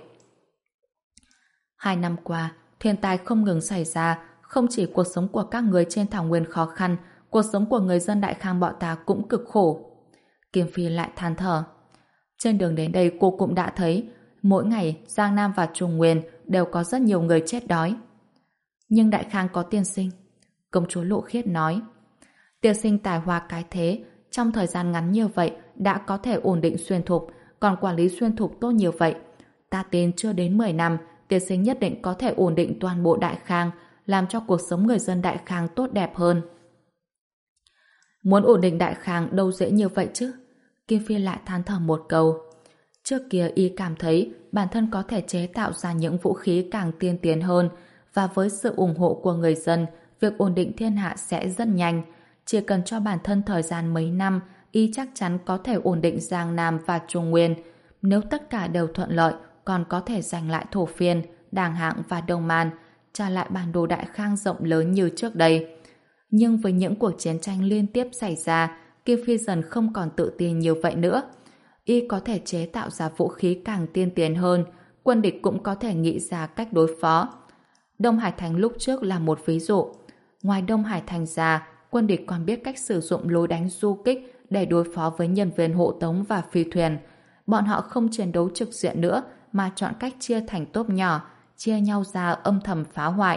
S1: Hai năm qua, thiên tai không ngừng xảy ra, không chỉ cuộc sống của các người trên thảo nguyên khó khăn, cuộc sống của người dân Đại Khang bọn ta cũng cực khổ. Kim Phi lại than thở. Trên đường đến đây cô cũng đã thấy, mỗi ngày Giang Nam và Trung Nguyên đều có rất nhiều người chết đói. Nhưng Đại Khang có tiên sinh. Công chúa Lộ Khiết nói. Tiên sinh tài hoa cái thế, trong thời gian ngắn như vậy đã có thể ổn định xuyên thục, còn quản lý xuyên thục tốt như vậy. Ta tin chưa đến mười năm, tiên sinh nhất định có thể ổn định toàn bộ Đại Khang, làm cho cuộc sống người dân Đại Khang tốt đẹp hơn. Muốn ổn định Đại Khang đâu dễ như vậy chứ? Kim Phi lại than thở một câu. Trước kia y cảm thấy bản thân có thể chế tạo ra những vũ khí càng tiên tiến hơn, và với sự ủng hộ của người dân, việc ổn định thiên hạ sẽ rất nhanh. Chỉ cần cho bản thân thời gian mấy năm, y chắc chắn có thể ổn định Giang Nam và Trung Nguyên. Nếu tất cả đều thuận lợi, còn có thể giành lại Thổ Phiên, Đàng Hạng và Đông Man, trả lại bản đồ Đại Khang rộng lớn như trước đây. Nhưng với những cuộc chiến tranh liên tiếp xảy ra, Kim Phi dần không còn tự tin như vậy nữa. Y có thể chế tạo ra vũ khí càng tiên tiến hơn, quân địch cũng có thể nghĩ ra cách đối phó. Đông Hải Thành lúc trước là một ví dụ. Ngoài Đông Hải Thành ra, quân địch còn biết cách sử dụng lối đánh du kích để đối phó với nhân viên hộ tống và phi thuyền. Bọn họ không chiến đấu trực diện nữa, mà chọn cách chia thành tốp nhỏ, chia nhau ra âm thầm phá hoại.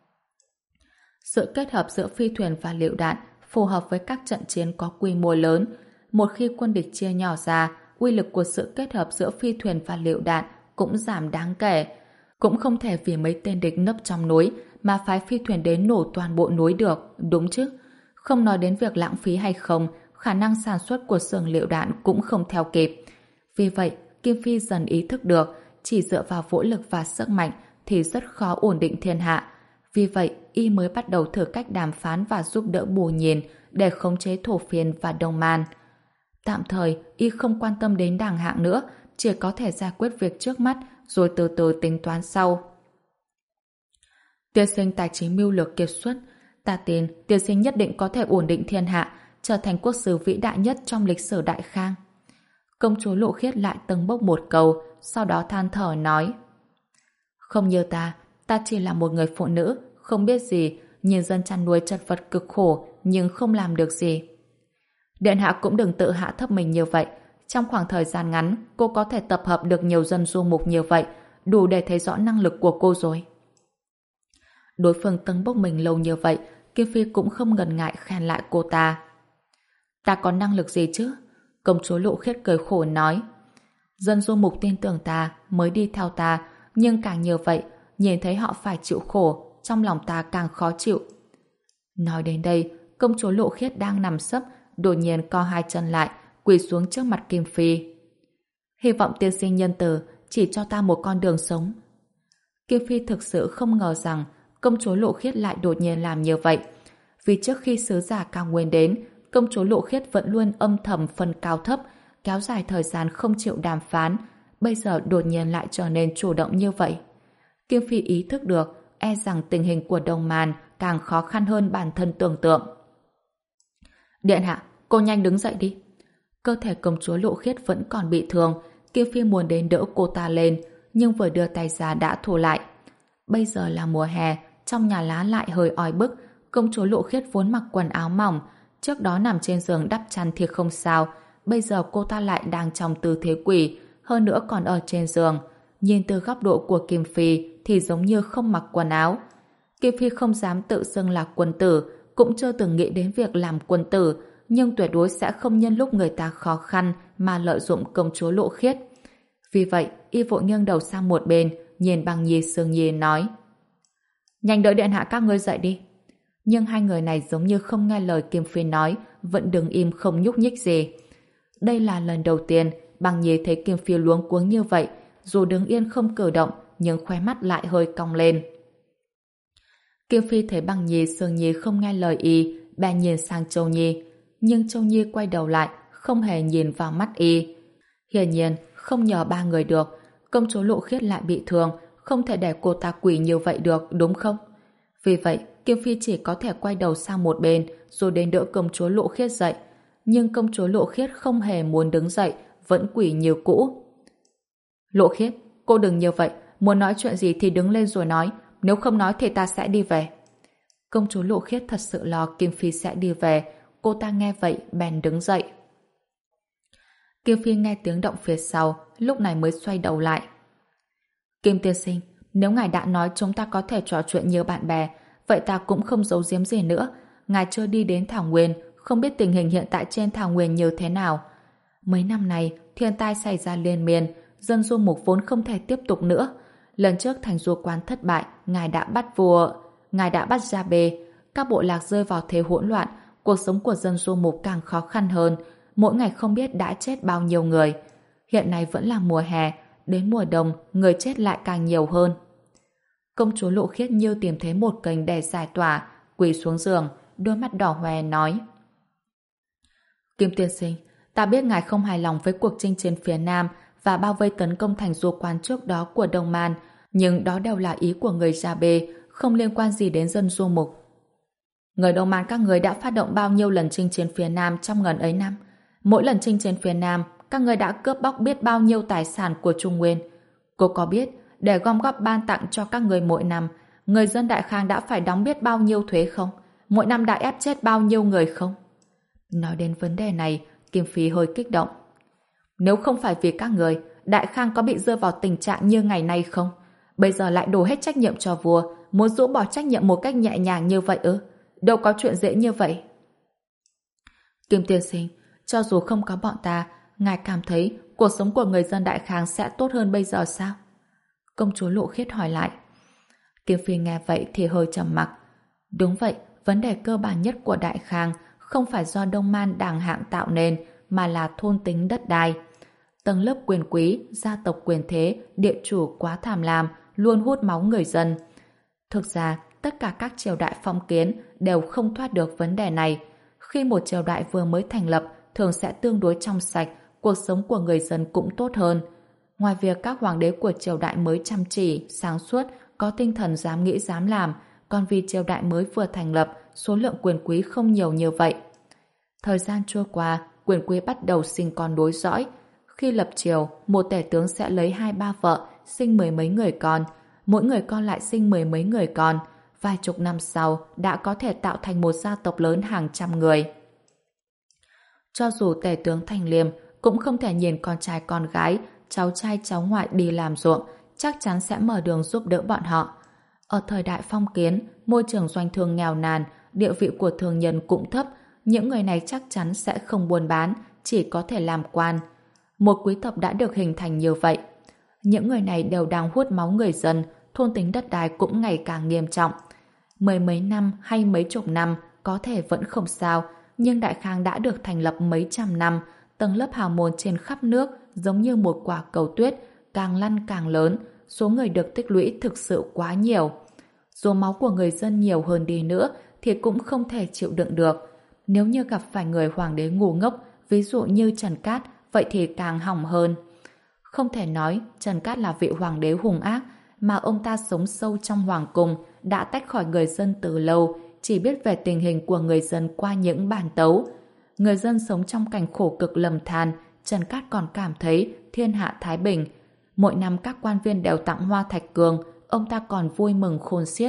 S1: Sự kết hợp giữa phi thuyền và lựu đạn phù hợp với các trận chiến có quy mô lớn. Một khi quân địch chia nhỏ ra, uy lực của sự kết hợp giữa phi thuyền và lựu đạn cũng giảm đáng kể. Cũng không thể vì mấy tên địch nấp trong núi mà phái phi thuyền đến nổ toàn bộ núi được, đúng chứ? Không nói đến việc lãng phí hay không, khả năng sản xuất của xưởng lựu đạn cũng không theo kịp. Vì vậy, Kim Phi dần ý thức được chỉ dựa vào vũ lực và sức mạnh thì rất khó ổn định thiên hạ. Vì vậy, y mới bắt đầu thử cách đàm phán và giúp đỡ Bù Nhìn để khống chế Thổ Phiên và Đông Man. Tạm thời, y không quan tâm đến đảng hạng nữa, chỉ có thể giải quyết việc trước mắt rồi từ từ tính toán sau. Tiên sinh tài trí mưu lược kiệt xuất, ta tin tiên sinh nhất định có thể ổn định thiên hạ, trở thành quốc sứ vĩ đại nhất trong lịch sử Đại Khang. Công chúa Lộ Khiết lại tâng bốc một câu, sau đó than thở nói: Không như ta, ta chỉ là một người phụ nữ, không biết gì, nhìn dân chăn nuôi chật vật cực khổ, nhưng không làm được gì. Điện hạ cũng đừng tự hạ thấp mình như vậy. Trong khoảng thời gian ngắn, cô có thể tập hợp được nhiều dân du mục như vậy, đủ để thấy rõ năng lực của cô rồi. Đối phương tâng bốc mình lâu như vậy, Kim Phi cũng không ngần ngại khen lại cô ta. Ta có năng lực gì chứ? Công chúa Lộ Khiết cười khổ nói. Dân du mục tin tưởng ta, mới đi theo ta, nhưng càng như vậy, nhìn thấy họ phải chịu khổ, trong lòng ta càng khó chịu. Nói đến đây, công chúa Lộ Khiết đang nằm sấp, đột nhiên co hai chân lại, quỳ xuống trước mặt Kim Phi. Hy vọng tiên sinh nhân từ chỉ cho ta một con đường sống. Kim Phi thực sự không ngờ rằng công chúa Lộ Khiết lại đột nhiên làm như vậy. Vì trước khi sứ giả Cao Nguyên đến, công chúa Lộ Khiết vẫn luôn âm thầm phân cao thấp, kéo dài thời gian không chịu đàm phán, bây giờ đột nhiên lại trở nên chủ động như vậy. Kim Phi ý thức được, e rằng tình hình của Đông Man càng khó khăn hơn bản thân tưởng tượng. Điện hạ, cô nhanh đứng dậy đi. Cơ thể công chúa Lộ Khiết vẫn còn bị thương, Kim Phi muốn đến đỡ cô ta lên, nhưng vừa đưa tay ra đã thu lại. Bây giờ là mùa hè, trong nhà lá lại hơi oi bức, công chúa Lộ Khiết vốn mặc quần áo mỏng, trước đó nằm trên giường đắp chăn thì không sao, bây giờ cô ta lại đang trong tư thế quỳ, hơn nữa còn ở trên giường. Nhìn từ góc độ của Kim Phi thì giống như không mặc quần áo. Kim Phi không dám tự xưng là quân tử, cũng chưa từng nghĩ đến việc làm quân tử, nhưng tuyệt đối sẽ không nhân lúc người ta khó khăn mà lợi dụng công chúa Lộ Khiết. Vì vậy, y vội nghiêng đầu sang một bên, nhìn Bằng Nhi Sương Nhi nói: Nhanh đỡ điện hạ các ngươi dậy đi. Nhưng hai người này giống như không nghe lời Kim Phi nói, vẫn đứng im không nhúc nhích gì. Đây là lần đầu tiên Bằng Nhi thấy Kim Phi luống cuống như vậy, dù đứng yên không cử động, nhưng khóe mắt lại hơi cong lên. Kim Phi thấy Bằng Nhi Sương Nhi không nghe lời y, bèn nhìn sang Châu Nhi, nhưng Châu Nhi quay đầu lại, không hề nhìn vào mắt y. Hiển nhiên, không nhờ ba người được, công chúa Lộ Khiết lại bị thương, không thể để cô ta quỳ như vậy được, đúng không? Vì vậy, Kim Phi chỉ có thể quay đầu sang một bên, rồi đến đỡ công chúa Lộ Khiết dậy. Nhưng công chúa Lộ Khiết không hề muốn đứng dậy, vẫn quỳ như cũ. Lộ Khiết, cô đừng như vậy, muốn nói chuyện gì thì đứng lên rồi nói, nếu không nói thì ta sẽ đi về. Công chúa Lộ Khiết thật sự lo Kim Phi sẽ đi về, cô ta nghe vậy bèn đứng dậy. Kim Phi nghe tiếng động phía sau, lúc này mới xoay đầu lại. Kim tiên sinh, nếu ngài đã nói chúng ta có thể trò chuyện như bạn bè, vậy ta cũng không giấu giếm gì nữa. Ngài chưa đi đến Thảo Nguyên, không biết tình hình hiện tại trên Thảo Nguyên như thế nào. Mấy năm này, thiên tai xảy ra liên miên, dân du mục vốn không thể tiếp tục nữa. Lần trước thành du quan thất bại, ngài đã bắt vua, ngài đã bắt Gia Bê, các bộ lạc rơi vào thế hỗn loạn, cuộc sống của dân du mục càng khó khăn hơn, mỗi ngày không biết đã chết bao nhiêu người. Hiện nay vẫn là mùa hè, đến mùa đông người chết lại càng nhiều hơn. Công chúa Lộ Khiết như tìm thấy một kênh để giải tỏa, quỳ xuống giường, đôi mắt đỏ hoe nói: Kim tiên sinh, ta biết ngài không hài lòng với cuộc chinh chiến phía Nam và bao vây tấn công thành du quan trước đó của Đông Man, nhưng đó đều là ý của người Gia Bê, không liên quan gì đến dân du mục. Người Đông Man các người đã phát động bao nhiêu lần chinh chiến phía Nam trong ngần ấy năm? Mỗi lần chinh chiến phía Nam, các người đã cướp bóc biết bao nhiêu tài sản của Trung Nguyên. Cô có biết, để gom góp ban tặng cho các người mỗi năm, người dân Đại Khang đã phải đóng biết bao nhiêu thuế không? Mỗi năm đã ép chết bao nhiêu người không? Nói đến vấn đề này, Kim Phi hơi kích động. Nếu không phải vì các người, Đại Khang có bị rơi vào tình trạng như ngày nay không? Bây giờ lại đổ hết trách nhiệm cho vua, muốn rũ bỏ trách nhiệm một cách nhẹ nhàng như vậy ư? Đâu có chuyện dễ như vậy. Kim tiên sinh, cho dù không có bọn ta, ngài cảm thấy cuộc sống của người dân Đại Khang sẽ tốt hơn bây giờ sao? Công chúa Lộ Khiết hỏi lại. Kiếm Phi nghe vậy thì hơi trầm mặc. Đúng vậy, vấn đề cơ bản nhất của Đại Khang không phải do Đông Man đàng hạng tạo nên, mà là thôn tính đất đai. Tầng lớp quyền quý, gia tộc quyền thế, địa chủ quá tham lam, luôn hút máu người dân. Thực ra, tất cả các triều đại phong kiến đều không thoát được vấn đề này. Khi một triều đại vừa mới thành lập, thường sẽ tương đối trong sạch, cuộc sống của người dân cũng tốt hơn. Ngoài việc các hoàng đế của triều đại mới chăm chỉ, sáng suốt, có tinh thần dám nghĩ dám làm, còn vì triều đại mới vừa thành lập, số lượng quyền quý không nhiều như vậy. Thời gian trôi qua, quyền quý bắt đầu sinh con nối dõi. Khi lập triều, một tể tướng sẽ lấy hai ba vợ, sinh mười mấy người con, mỗi người con lại sinh mười mấy người con. Vài chục năm sau, đã có thể tạo thành một gia tộc lớn hàng trăm người. Cho dù tể tướng Thành Liêm cũng không thể nhìn con trai con gái, cháu trai cháu ngoại đi làm ruộng, chắc chắn sẽ mở đường giúp đỡ bọn họ. Ở thời đại phong kiến, môi trường doanh thương nghèo nàn, địa vị của thương nhân cũng thấp, những người này chắc chắn sẽ không buôn bán, chỉ có thể làm quan. Một quý tộc đã được hình thành như vậy. Những người này đều đang hút máu người dân, thôn tính đất đai cũng ngày càng nghiêm trọng. Mười mấy năm hay mấy chục năm có thể vẫn không sao, nhưng Đại Khang đã được thành lập mấy trăm năm, tầng lớp hào môn trên khắp nước giống như một quả cầu tuyết, càng lăn càng lớn, số người được tích lũy thực sự quá nhiều. Dù máu của người dân nhiều hơn đi nữa thì cũng không thể chịu đựng được. Nếu như gặp phải người hoàng đế ngu ngốc, ví dụ như Trần Cát, vậy thì càng hỏng hơn. Không thể nói Trần Cát là vị hoàng đế hung ác, mà ông ta sống sâu trong hoàng cung, đã tách khỏi người dân từ lâu, chỉ biết về tình hình của người dân qua những bản tấu. Người dân sống trong cảnh khổ cực lầm than, Trần Cát còn cảm thấy thiên hạ thái bình. Mỗi năm các quan viên đều tặng hoa thạch cường, ông ta còn vui mừng khôn xiết.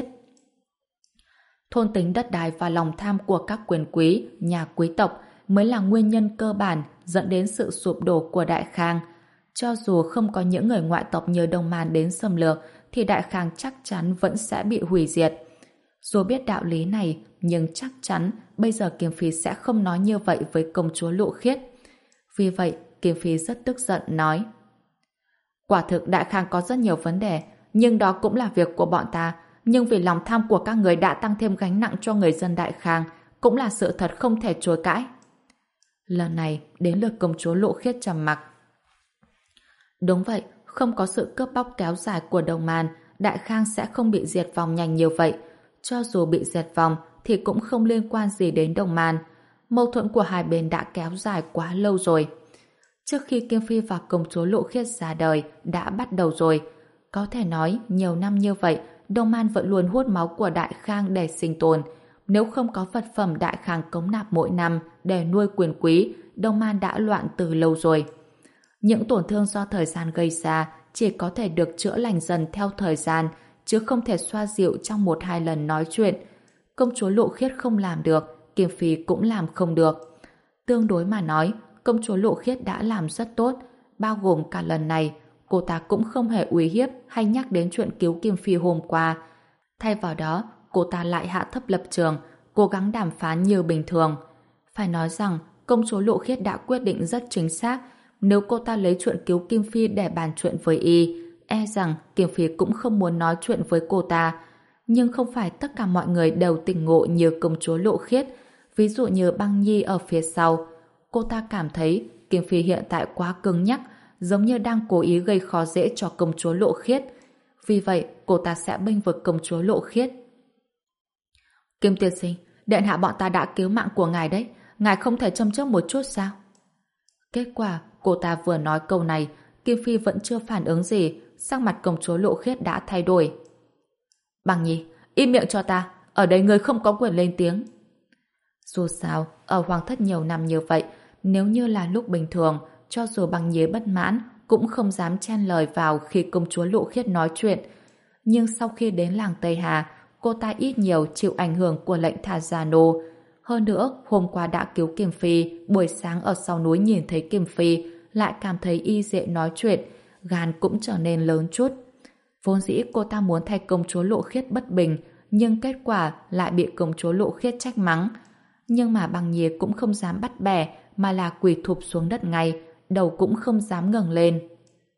S1: Thôn tính đất đai và lòng tham của các quyền quý, nhà quý tộc mới là nguyên nhân cơ bản dẫn đến sự sụp đổ của Đại Khang. Cho dù không có những người ngoại tộc như Đông Man đến xâm lược, thì Đại Khang chắc chắn vẫn sẽ bị hủy diệt. Dù biết đạo lý này, nhưng chắc chắn bây giờ Kiếm Phi sẽ không nói như vậy với công chúa Lộ Khiết. Vì vậy, Kiếm Phi rất tức giận nói: Quả thực Đại Khang có rất nhiều vấn đề, nhưng đó cũng là việc của bọn ta. Nhưng vì lòng tham của các người đã tăng thêm gánh nặng cho người dân Đại Khang, cũng là sự thật không thể chối cãi. Lần này, đến lượt công chúa Lộ Khiết trầm mặc. Đúng vậy, không có sự cướp bóc kéo dài của Đông Man, Đại Khang sẽ không bị diệt vong nhanh như vậy. Cho dù bị diệt vong, thì cũng không liên quan gì đến Đông Man. Mâu thuẫn của hai bên đã kéo dài quá lâu rồi. Trước khi Kiếm Phi và công chúa Lộ Khiết ra đời, đã bắt đầu rồi. Có thể nói, nhiều năm như vậy, Đông Man vẫn luôn hút máu của Đại Khang để sinh tồn. Nếu không có vật phẩm Đại Khang cống nạp mỗi năm để nuôi quyền quý, Đông Man đã loạn từ lâu rồi. Những tổn thương do thời gian gây ra chỉ có thể được chữa lành dần theo thời gian, chứ không thể xoa dịu trong một hai lần nói chuyện. Công chúa Lộ Khiết không làm được, Kiếm Phi cũng làm không được. Tương đối mà nói, công chúa Lộ Khiết đã làm rất tốt, bao gồm cả lần này. Cô ta cũng không hề uy hiếp hay nhắc đến chuyện cứu Kiếm Phi hôm qua. Thay vào đó, cô ta lại hạ thấp lập trường, cố gắng đàm phán như bình thường. Phải nói rằng, công chúa Lộ Khiết đã quyết định rất chính xác. Nếu cô ta lấy chuyện cứu Kim Phi để bàn chuyện với y, e rằng Kiếm Phi cũng không muốn nói chuyện với cô ta. Nhưng không phải tất cả mọi người đều tỉnh ngộ như công chúa Lộ Khiết. Ví dụ như Băng Nhi ở phía sau. Cô ta cảm thấy Kiếm Phi hiện tại quá cứng nhắc, giống như đang cố ý gây khó dễ cho công chúa Lộ Khiết. Vì vậy, cô ta sẽ bênh vực công chúa Lộ Khiết. Kim tiên sinh, điện hạ bọn ta đã cứu mạng của ngài đấy. Ngài không thể châm chước một chút sao? Kết quả, cô ta vừa nói câu này, Kim Phi vẫn chưa phản ứng gì, sắc mặt công chúa Lộ Khiết đã thay đổi. Băng Nhi, im miệng cho ta, ở đây ngươi không có quyền lên tiếng. Dù sao, ở hoàng thất nhiều năm như vậy, nếu như là lúc bình thường, cho dù Băng Nhi bất mãn, cũng không dám chen lời vào khi công chúa Lộ Khiết nói chuyện. Nhưng sau khi đến làng Tây Hà, cô ta ít nhiều chịu ảnh hưởng của lệnh thả già nô. Hơn nữa, hôm qua đã cứu Kim Phi, buổi sáng ở sau núi nhìn thấy Kim Phi, lại cảm thấy y dễ nói chuyện, gan cũng trở nên lớn chút. Vốn dĩ cô ta muốn thay công chúa Lộ Khiết bất bình, nhưng kết quả lại bị công chúa Lộ Khiết trách mắng. Nhưng mà Băng Nhi cũng không dám bắt bẻ, mà là quỳ thụp xuống đất ngay, đầu cũng không dám ngẩng lên.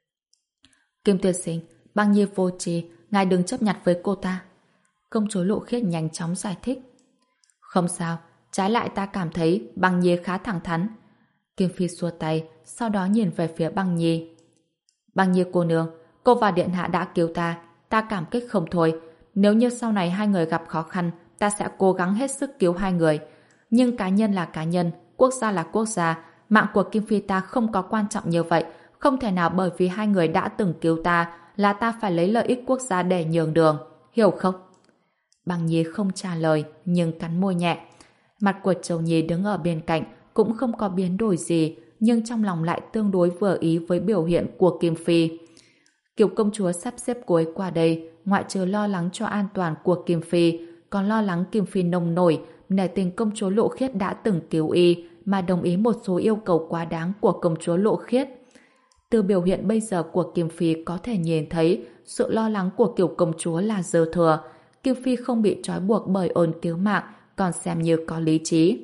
S1: Kim tiên sinh, Băng Nhi vô tri, ngài đừng chấp nhặt với cô ta. Công chúa Lộ Khiết nhanh chóng giải thích. Không sao, trái lại ta cảm thấy Băng Nhi khá thẳng thắn. Kim Phi xua tay, sau đó nhìn về phía Băng Nhi. Băng Nhi cô nương, cô và điện hạ đã cứu ta, ta cảm kích không thôi. Nếu như sau này hai người gặp khó khăn, ta sẽ cố gắng hết sức cứu hai người. Nhưng cá nhân là cá nhân, quốc gia là quốc gia, mạng của Kim Phi ta không có quan trọng như vậy, không thể nào bởi vì hai người đã từng cứu ta là ta phải lấy lợi ích quốc gia để nhường đường, hiểu không? Băng Nhi không trả lời, nhưng cắn môi nhẹ. Mặt của Châu Nhi đứng ở bên cạnh cũng không có biến đổi gì, nhưng trong lòng lại tương đối vừa ý với biểu hiện của Kim Phi. Kiều công chúa sắp xếp cô ấy qua đây, ngoại trừ lo lắng cho an toàn của Kim Phi, còn lo lắng Kim Phi nông nổi, nể tình công chúa Lộ Khiết đã từng cứu y, mà đồng ý một số yêu cầu quá đáng của công chúa Lộ Khiết. Từ biểu hiện bây giờ của Kim Phi có thể nhìn thấy sự lo lắng của Kiều công chúa là dư thừa. Kim Phi không bị trói buộc bởi ơn cứu mạng, còn xem như có lý trí.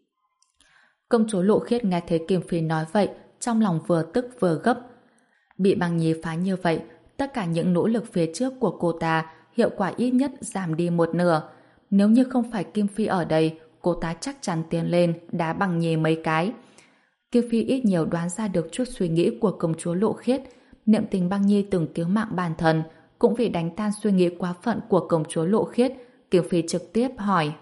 S1: Công chúa Lộ Khiết nghe thấy Kim Phi nói vậy, trong lòng vừa tức vừa gấp. Bị Băng Nhi phá như vậy, tất cả những nỗ lực phía trước của cô ta hiệu quả ít nhất giảm đi một nửa. Nếu như không phải Kim Phi ở đây, cô ta chắc chắn tiến lên đá Băng Nhi mấy cái. Kim Phi ít nhiều đoán ra được chút suy nghĩ của công chúa Lộ Khiết. Niệm tình Băng Nhi từng cứu mạng bản thân, cũng vì đánh tan suy nghĩ quá phận của công chúa Lộ Khiết, Kim Phi trực tiếp hỏi.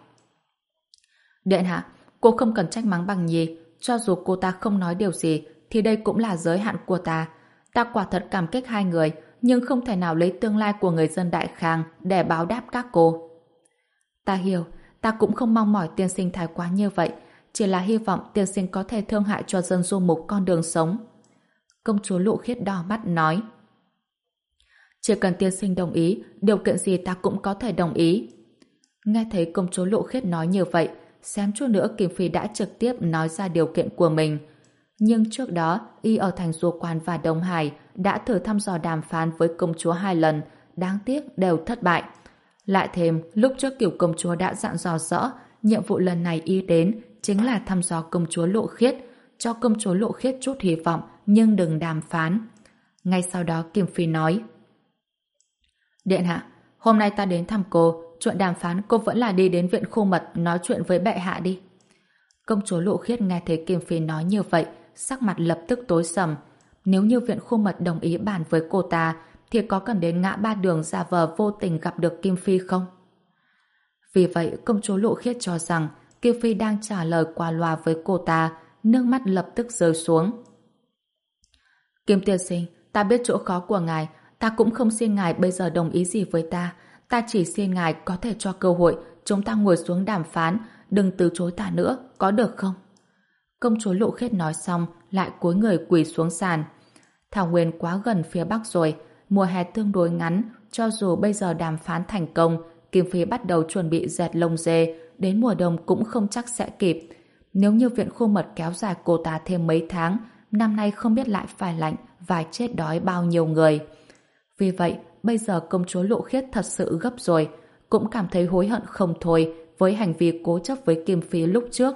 S1: Điện hạ, cô không cần trách mắng Băng Nhi, cho dù cô ta không nói điều gì, thì đây cũng là giới hạn của ta. Ta quả thật cảm kích hai người, nhưng không thể nào lấy tương lai của người dân Đại Khang để báo đáp các cô. Ta hiểu, ta cũng không mong mỏi tiên sinh thái quá như vậy, chỉ là hy vọng tiên sinh có thể thương hại cho dân du mục con đường sống. Công chúa Lộ Khiết đỏ mắt nói. Chỉ cần tiên sinh đồng ý, điều kiện gì ta cũng có thể đồng ý. Nghe thấy công chúa Lộ Khiết nói như vậy, xém chút nữa Kim Phi đã trực tiếp nói ra điều kiện của mình. Nhưng trước đó, y ở thành Du Quan và Đông Hải đã thử thăm dò đàm phán với công chúa hai lần, đáng tiếc đều thất bại. Lại thêm, lúc trước Kiều công chúa đã dặn dò rõ, nhiệm vụ lần này y đến chính là thăm dò công chúa Lộ Khiết, cho công chúa Lộ Khiết chút hy vọng, nhưng đừng đàm phán. Ngay sau đó Kim Phi nói: Điện hạ, hôm nay ta đến thăm cô, chuyện đàm phán cô vẫn là đi đến viện khu mật nói chuyện với bệ hạ đi. Công chúa Lộ Khiết nghe thấy Kim Phi nói như vậy, sắc mặt lập tức tối sầm. Nếu như viện khu mật đồng ý bàn với cô ta, thì có cần đến ngã ba đường giả vờ vô tình gặp được Kim Phi không? Vì vậy, công chúa Lộ Khiết cho rằng Kim Phi đang trả lời qua loa với cô ta, nước mắt lập tức rơi xuống. Kim tiên sinh, ta biết chỗ khó của ngài, ta cũng không xin ngài bây giờ đồng ý gì với ta, ta chỉ xin ngài có thể cho cơ hội chúng ta ngồi xuống đàm phán, đừng từ chối ta nữa, có được không? Công chúa Lộ Khiết nói xong, lại cúi người quỳ xuống sàn. Thảo Nguyên quá gần phía bắc rồi, mùa hè tương đối ngắn, cho dù bây giờ đàm phán thành công, Kim Phi bắt đầu chuẩn bị dệt lông dê, đến mùa đông cũng không chắc sẽ kịp. Nếu như viện khu mật kéo dài cô ta thêm mấy tháng, năm nay không biết lại phải lạnh và chết đói bao nhiêu người. Vì vậy, bây giờ công chúa Lộ Khiết thật sự gấp rồi, cũng cảm thấy hối hận không thôi với hành vi cố chấp với Kim Phi lúc trước.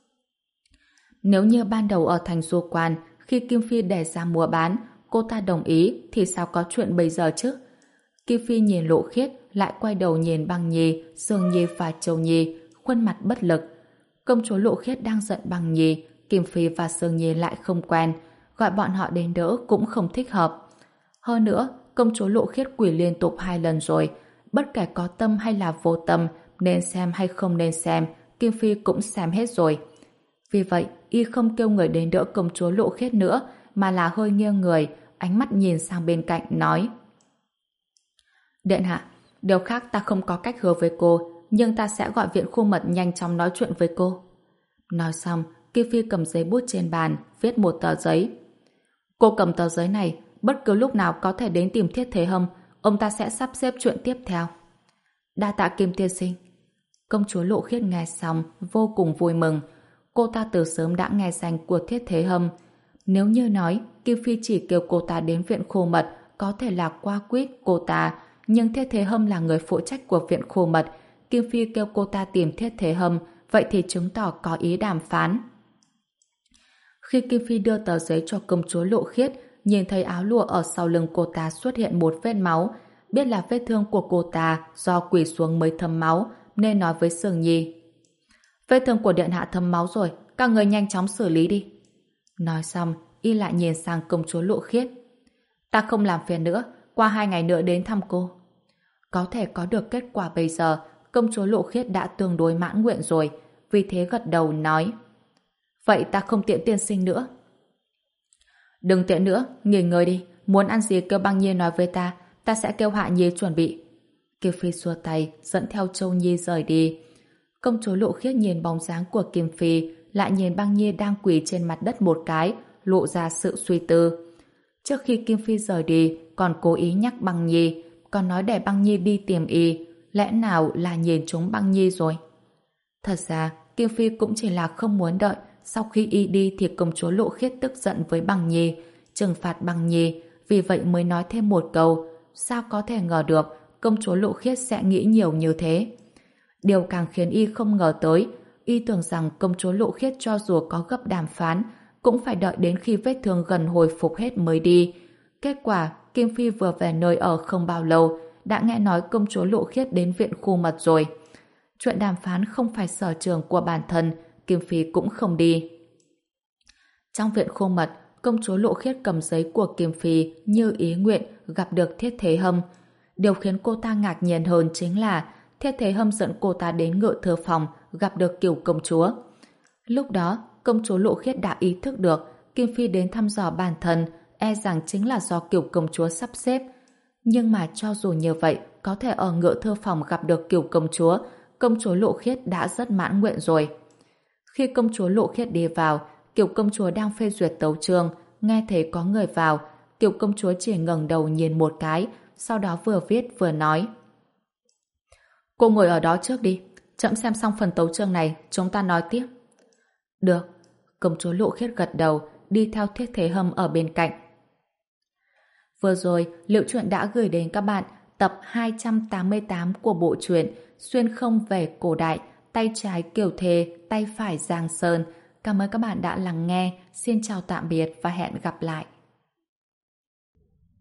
S1: Nếu như ban đầu ở thành Du Quan, khi Kim Phi đề ra mua bán, cô ta đồng ý thì sao có chuyện bây giờ chứ? Kim Phi nhìn Lộ Khiết, lại quay đầu nhìn Băng Nhi, Sương Nhi và Châu Nhi, khuôn mặt bất lực. Công chúa Lộ Khiết đang giận Băng Nhi, Kim Phi và Sương Nhi lại không quen, gọi bọn họ đến đỡ cũng không thích hợp. Hơn nữa, công chúa Lộ Khiết quỳ liên tục hai lần rồi, bất kể có tâm hay là vô tâm, nên xem hay không nên xem, Kim Phi cũng xem hết rồi. Vì vậy, y không kêu người đến đỡ công chúa Lộ Khiết nữa, mà là hơi nghiêng người, ánh mắt nhìn sang bên cạnh, nói: Điện hạ, điều khác ta không có cách hứa với cô, nhưng ta sẽ gọi viện khu mật nhanh chóng nói chuyện với cô. Nói xong, Kim Phi cầm giấy bút trên bàn, viết một tờ giấy. Cô cầm tờ giấy này, bất cứ lúc nào có thể đến tìm Thiết Thế Hâm, ông ta sẽ sắp xếp chuyện tiếp theo. Đa tạ Kim tiên sinh. Công chúa Lộ Khiết nghe xong, vô cùng vui mừng. Cô ta từ sớm đã nghe danh của Thiết Thế Hâm. Nếu như nói, Kim Phi chỉ kêu cô ta đến viện khu mật, có thể là qua quýt cô ta, nhưng Thiết Thế Hâm là người phụ trách của viện khu mật. Kim Phi kêu cô ta tìm Thiết Thế Hâm, vậy thì chứng tỏ có ý đàm phán. Khi Kim Phi đưa tờ giấy cho công chúa Lộ Khiết, nhìn thấy áo lụa ở sau lưng cô ta xuất hiện một vết máu, biết là vết thương của cô ta do quỳ xuống mới thấm máu, nên nói với Sương Nhi. Vết thương của điện hạ thấm máu rồi, các người nhanh chóng xử lý đi. Nói xong, y lại nhìn sang công chúa Lộ Khiết. Ta không làm phiền nữa, qua hai ngày nữa đến thăm cô. Có thể có được kết quả bây giờ, công chúa Lộ Khiết đã tương đối mãn nguyện rồi, vì thế gật đầu nói. Vậy ta không tiện tiên sinh nữa. Đừng tiện nữa, nghỉ ngơi đi, muốn ăn gì kêu Băng Nhi nói với ta, ta sẽ kêu Hạ Nhi chuẩn bị. Kim Phi xua tay, dẫn theo Châu Nhi rời đi. Công chúa Lộ Khiết nhìn bóng dáng của Kim Phi, lại nhìn Băng Nhi đang quỳ trên mặt đất một cái, lộ ra sự suy tư. Trước khi Kim Phi rời đi, còn cố ý nhắc Băng Nhi, còn nói để Băng Nhi đi tìm y, lẽ nào là nhìn trúng Băng Nhi rồi? Thật ra, Kim Phi cũng chỉ là không muốn đợi, sau khi y đi thì công chúa Lộ Khiết tức giận với Băng Nhi, trừng phạt Băng Nhi, vì vậy mới nói thêm một câu, sao có thể ngờ được công chúa Lộ Khiết sẽ nghĩ nhiều như thế. Điều càng khiến y không ngờ tới, y tưởng rằng công chúa Lộ Khiết cho dù có gấp đàm phán, cũng phải đợi đến khi vết thương gần hồi phục hết mới đi. Kết quả, Kim Phi vừa về nơi ở không bao lâu, đã nghe nói công chúa Lộ Khiết đến viện khu mật rồi. Chuyện đàm phán không phải sở trường của bản thân, Kim Phi cũng không đi. Trong viện khu mật, công chúa Lộ Khiết cầm giấy của Kim Phi như ý nguyện gặp được Thiết Thế Hâm. Điều khiến cô ta ngạc nhiên hơn chính là Thiết Thế Hâm dẫn cô ta đến ngự thư phòng gặp được Cửu công chúa. Lúc đó, công chúa Lộ Khiết đã ý thức được Kim Phi đến thăm dò bản thân e rằng chính là do Cửu công chúa sắp xếp. Nhưng mà cho dù như vậy, có thể ở ngự thư phòng gặp được Cửu công chúa, công chúa Lộ Khiết đã rất mãn nguyện rồi. Khi công chúa Lộ Khiết đi vào, Cửu công chúa đang phê duyệt tấu chương, nghe thấy có người vào, Cửu công chúa chỉ ngẩng đầu nhìn một cái, sau đó vừa viết vừa nói. Cô ngồi ở đó trước đi, chậm xem xong phần tấu chương này, chúng ta nói tiếp. Được, công chúa Lộ Khiết gật đầu, đi theo Thiết Thế Hâm ở bên cạnh. Vừa rồi, Liệu Truyện đã gửi đến các bạn tập hai trăm tám mươi tám của bộ truyện Xuyên không về cổ đại, tay trái Kiều Thề, tay phải Giang Sơn. Cảm ơn các bạn đã lắng nghe. Xin chào tạm biệt và hẹn gặp lại.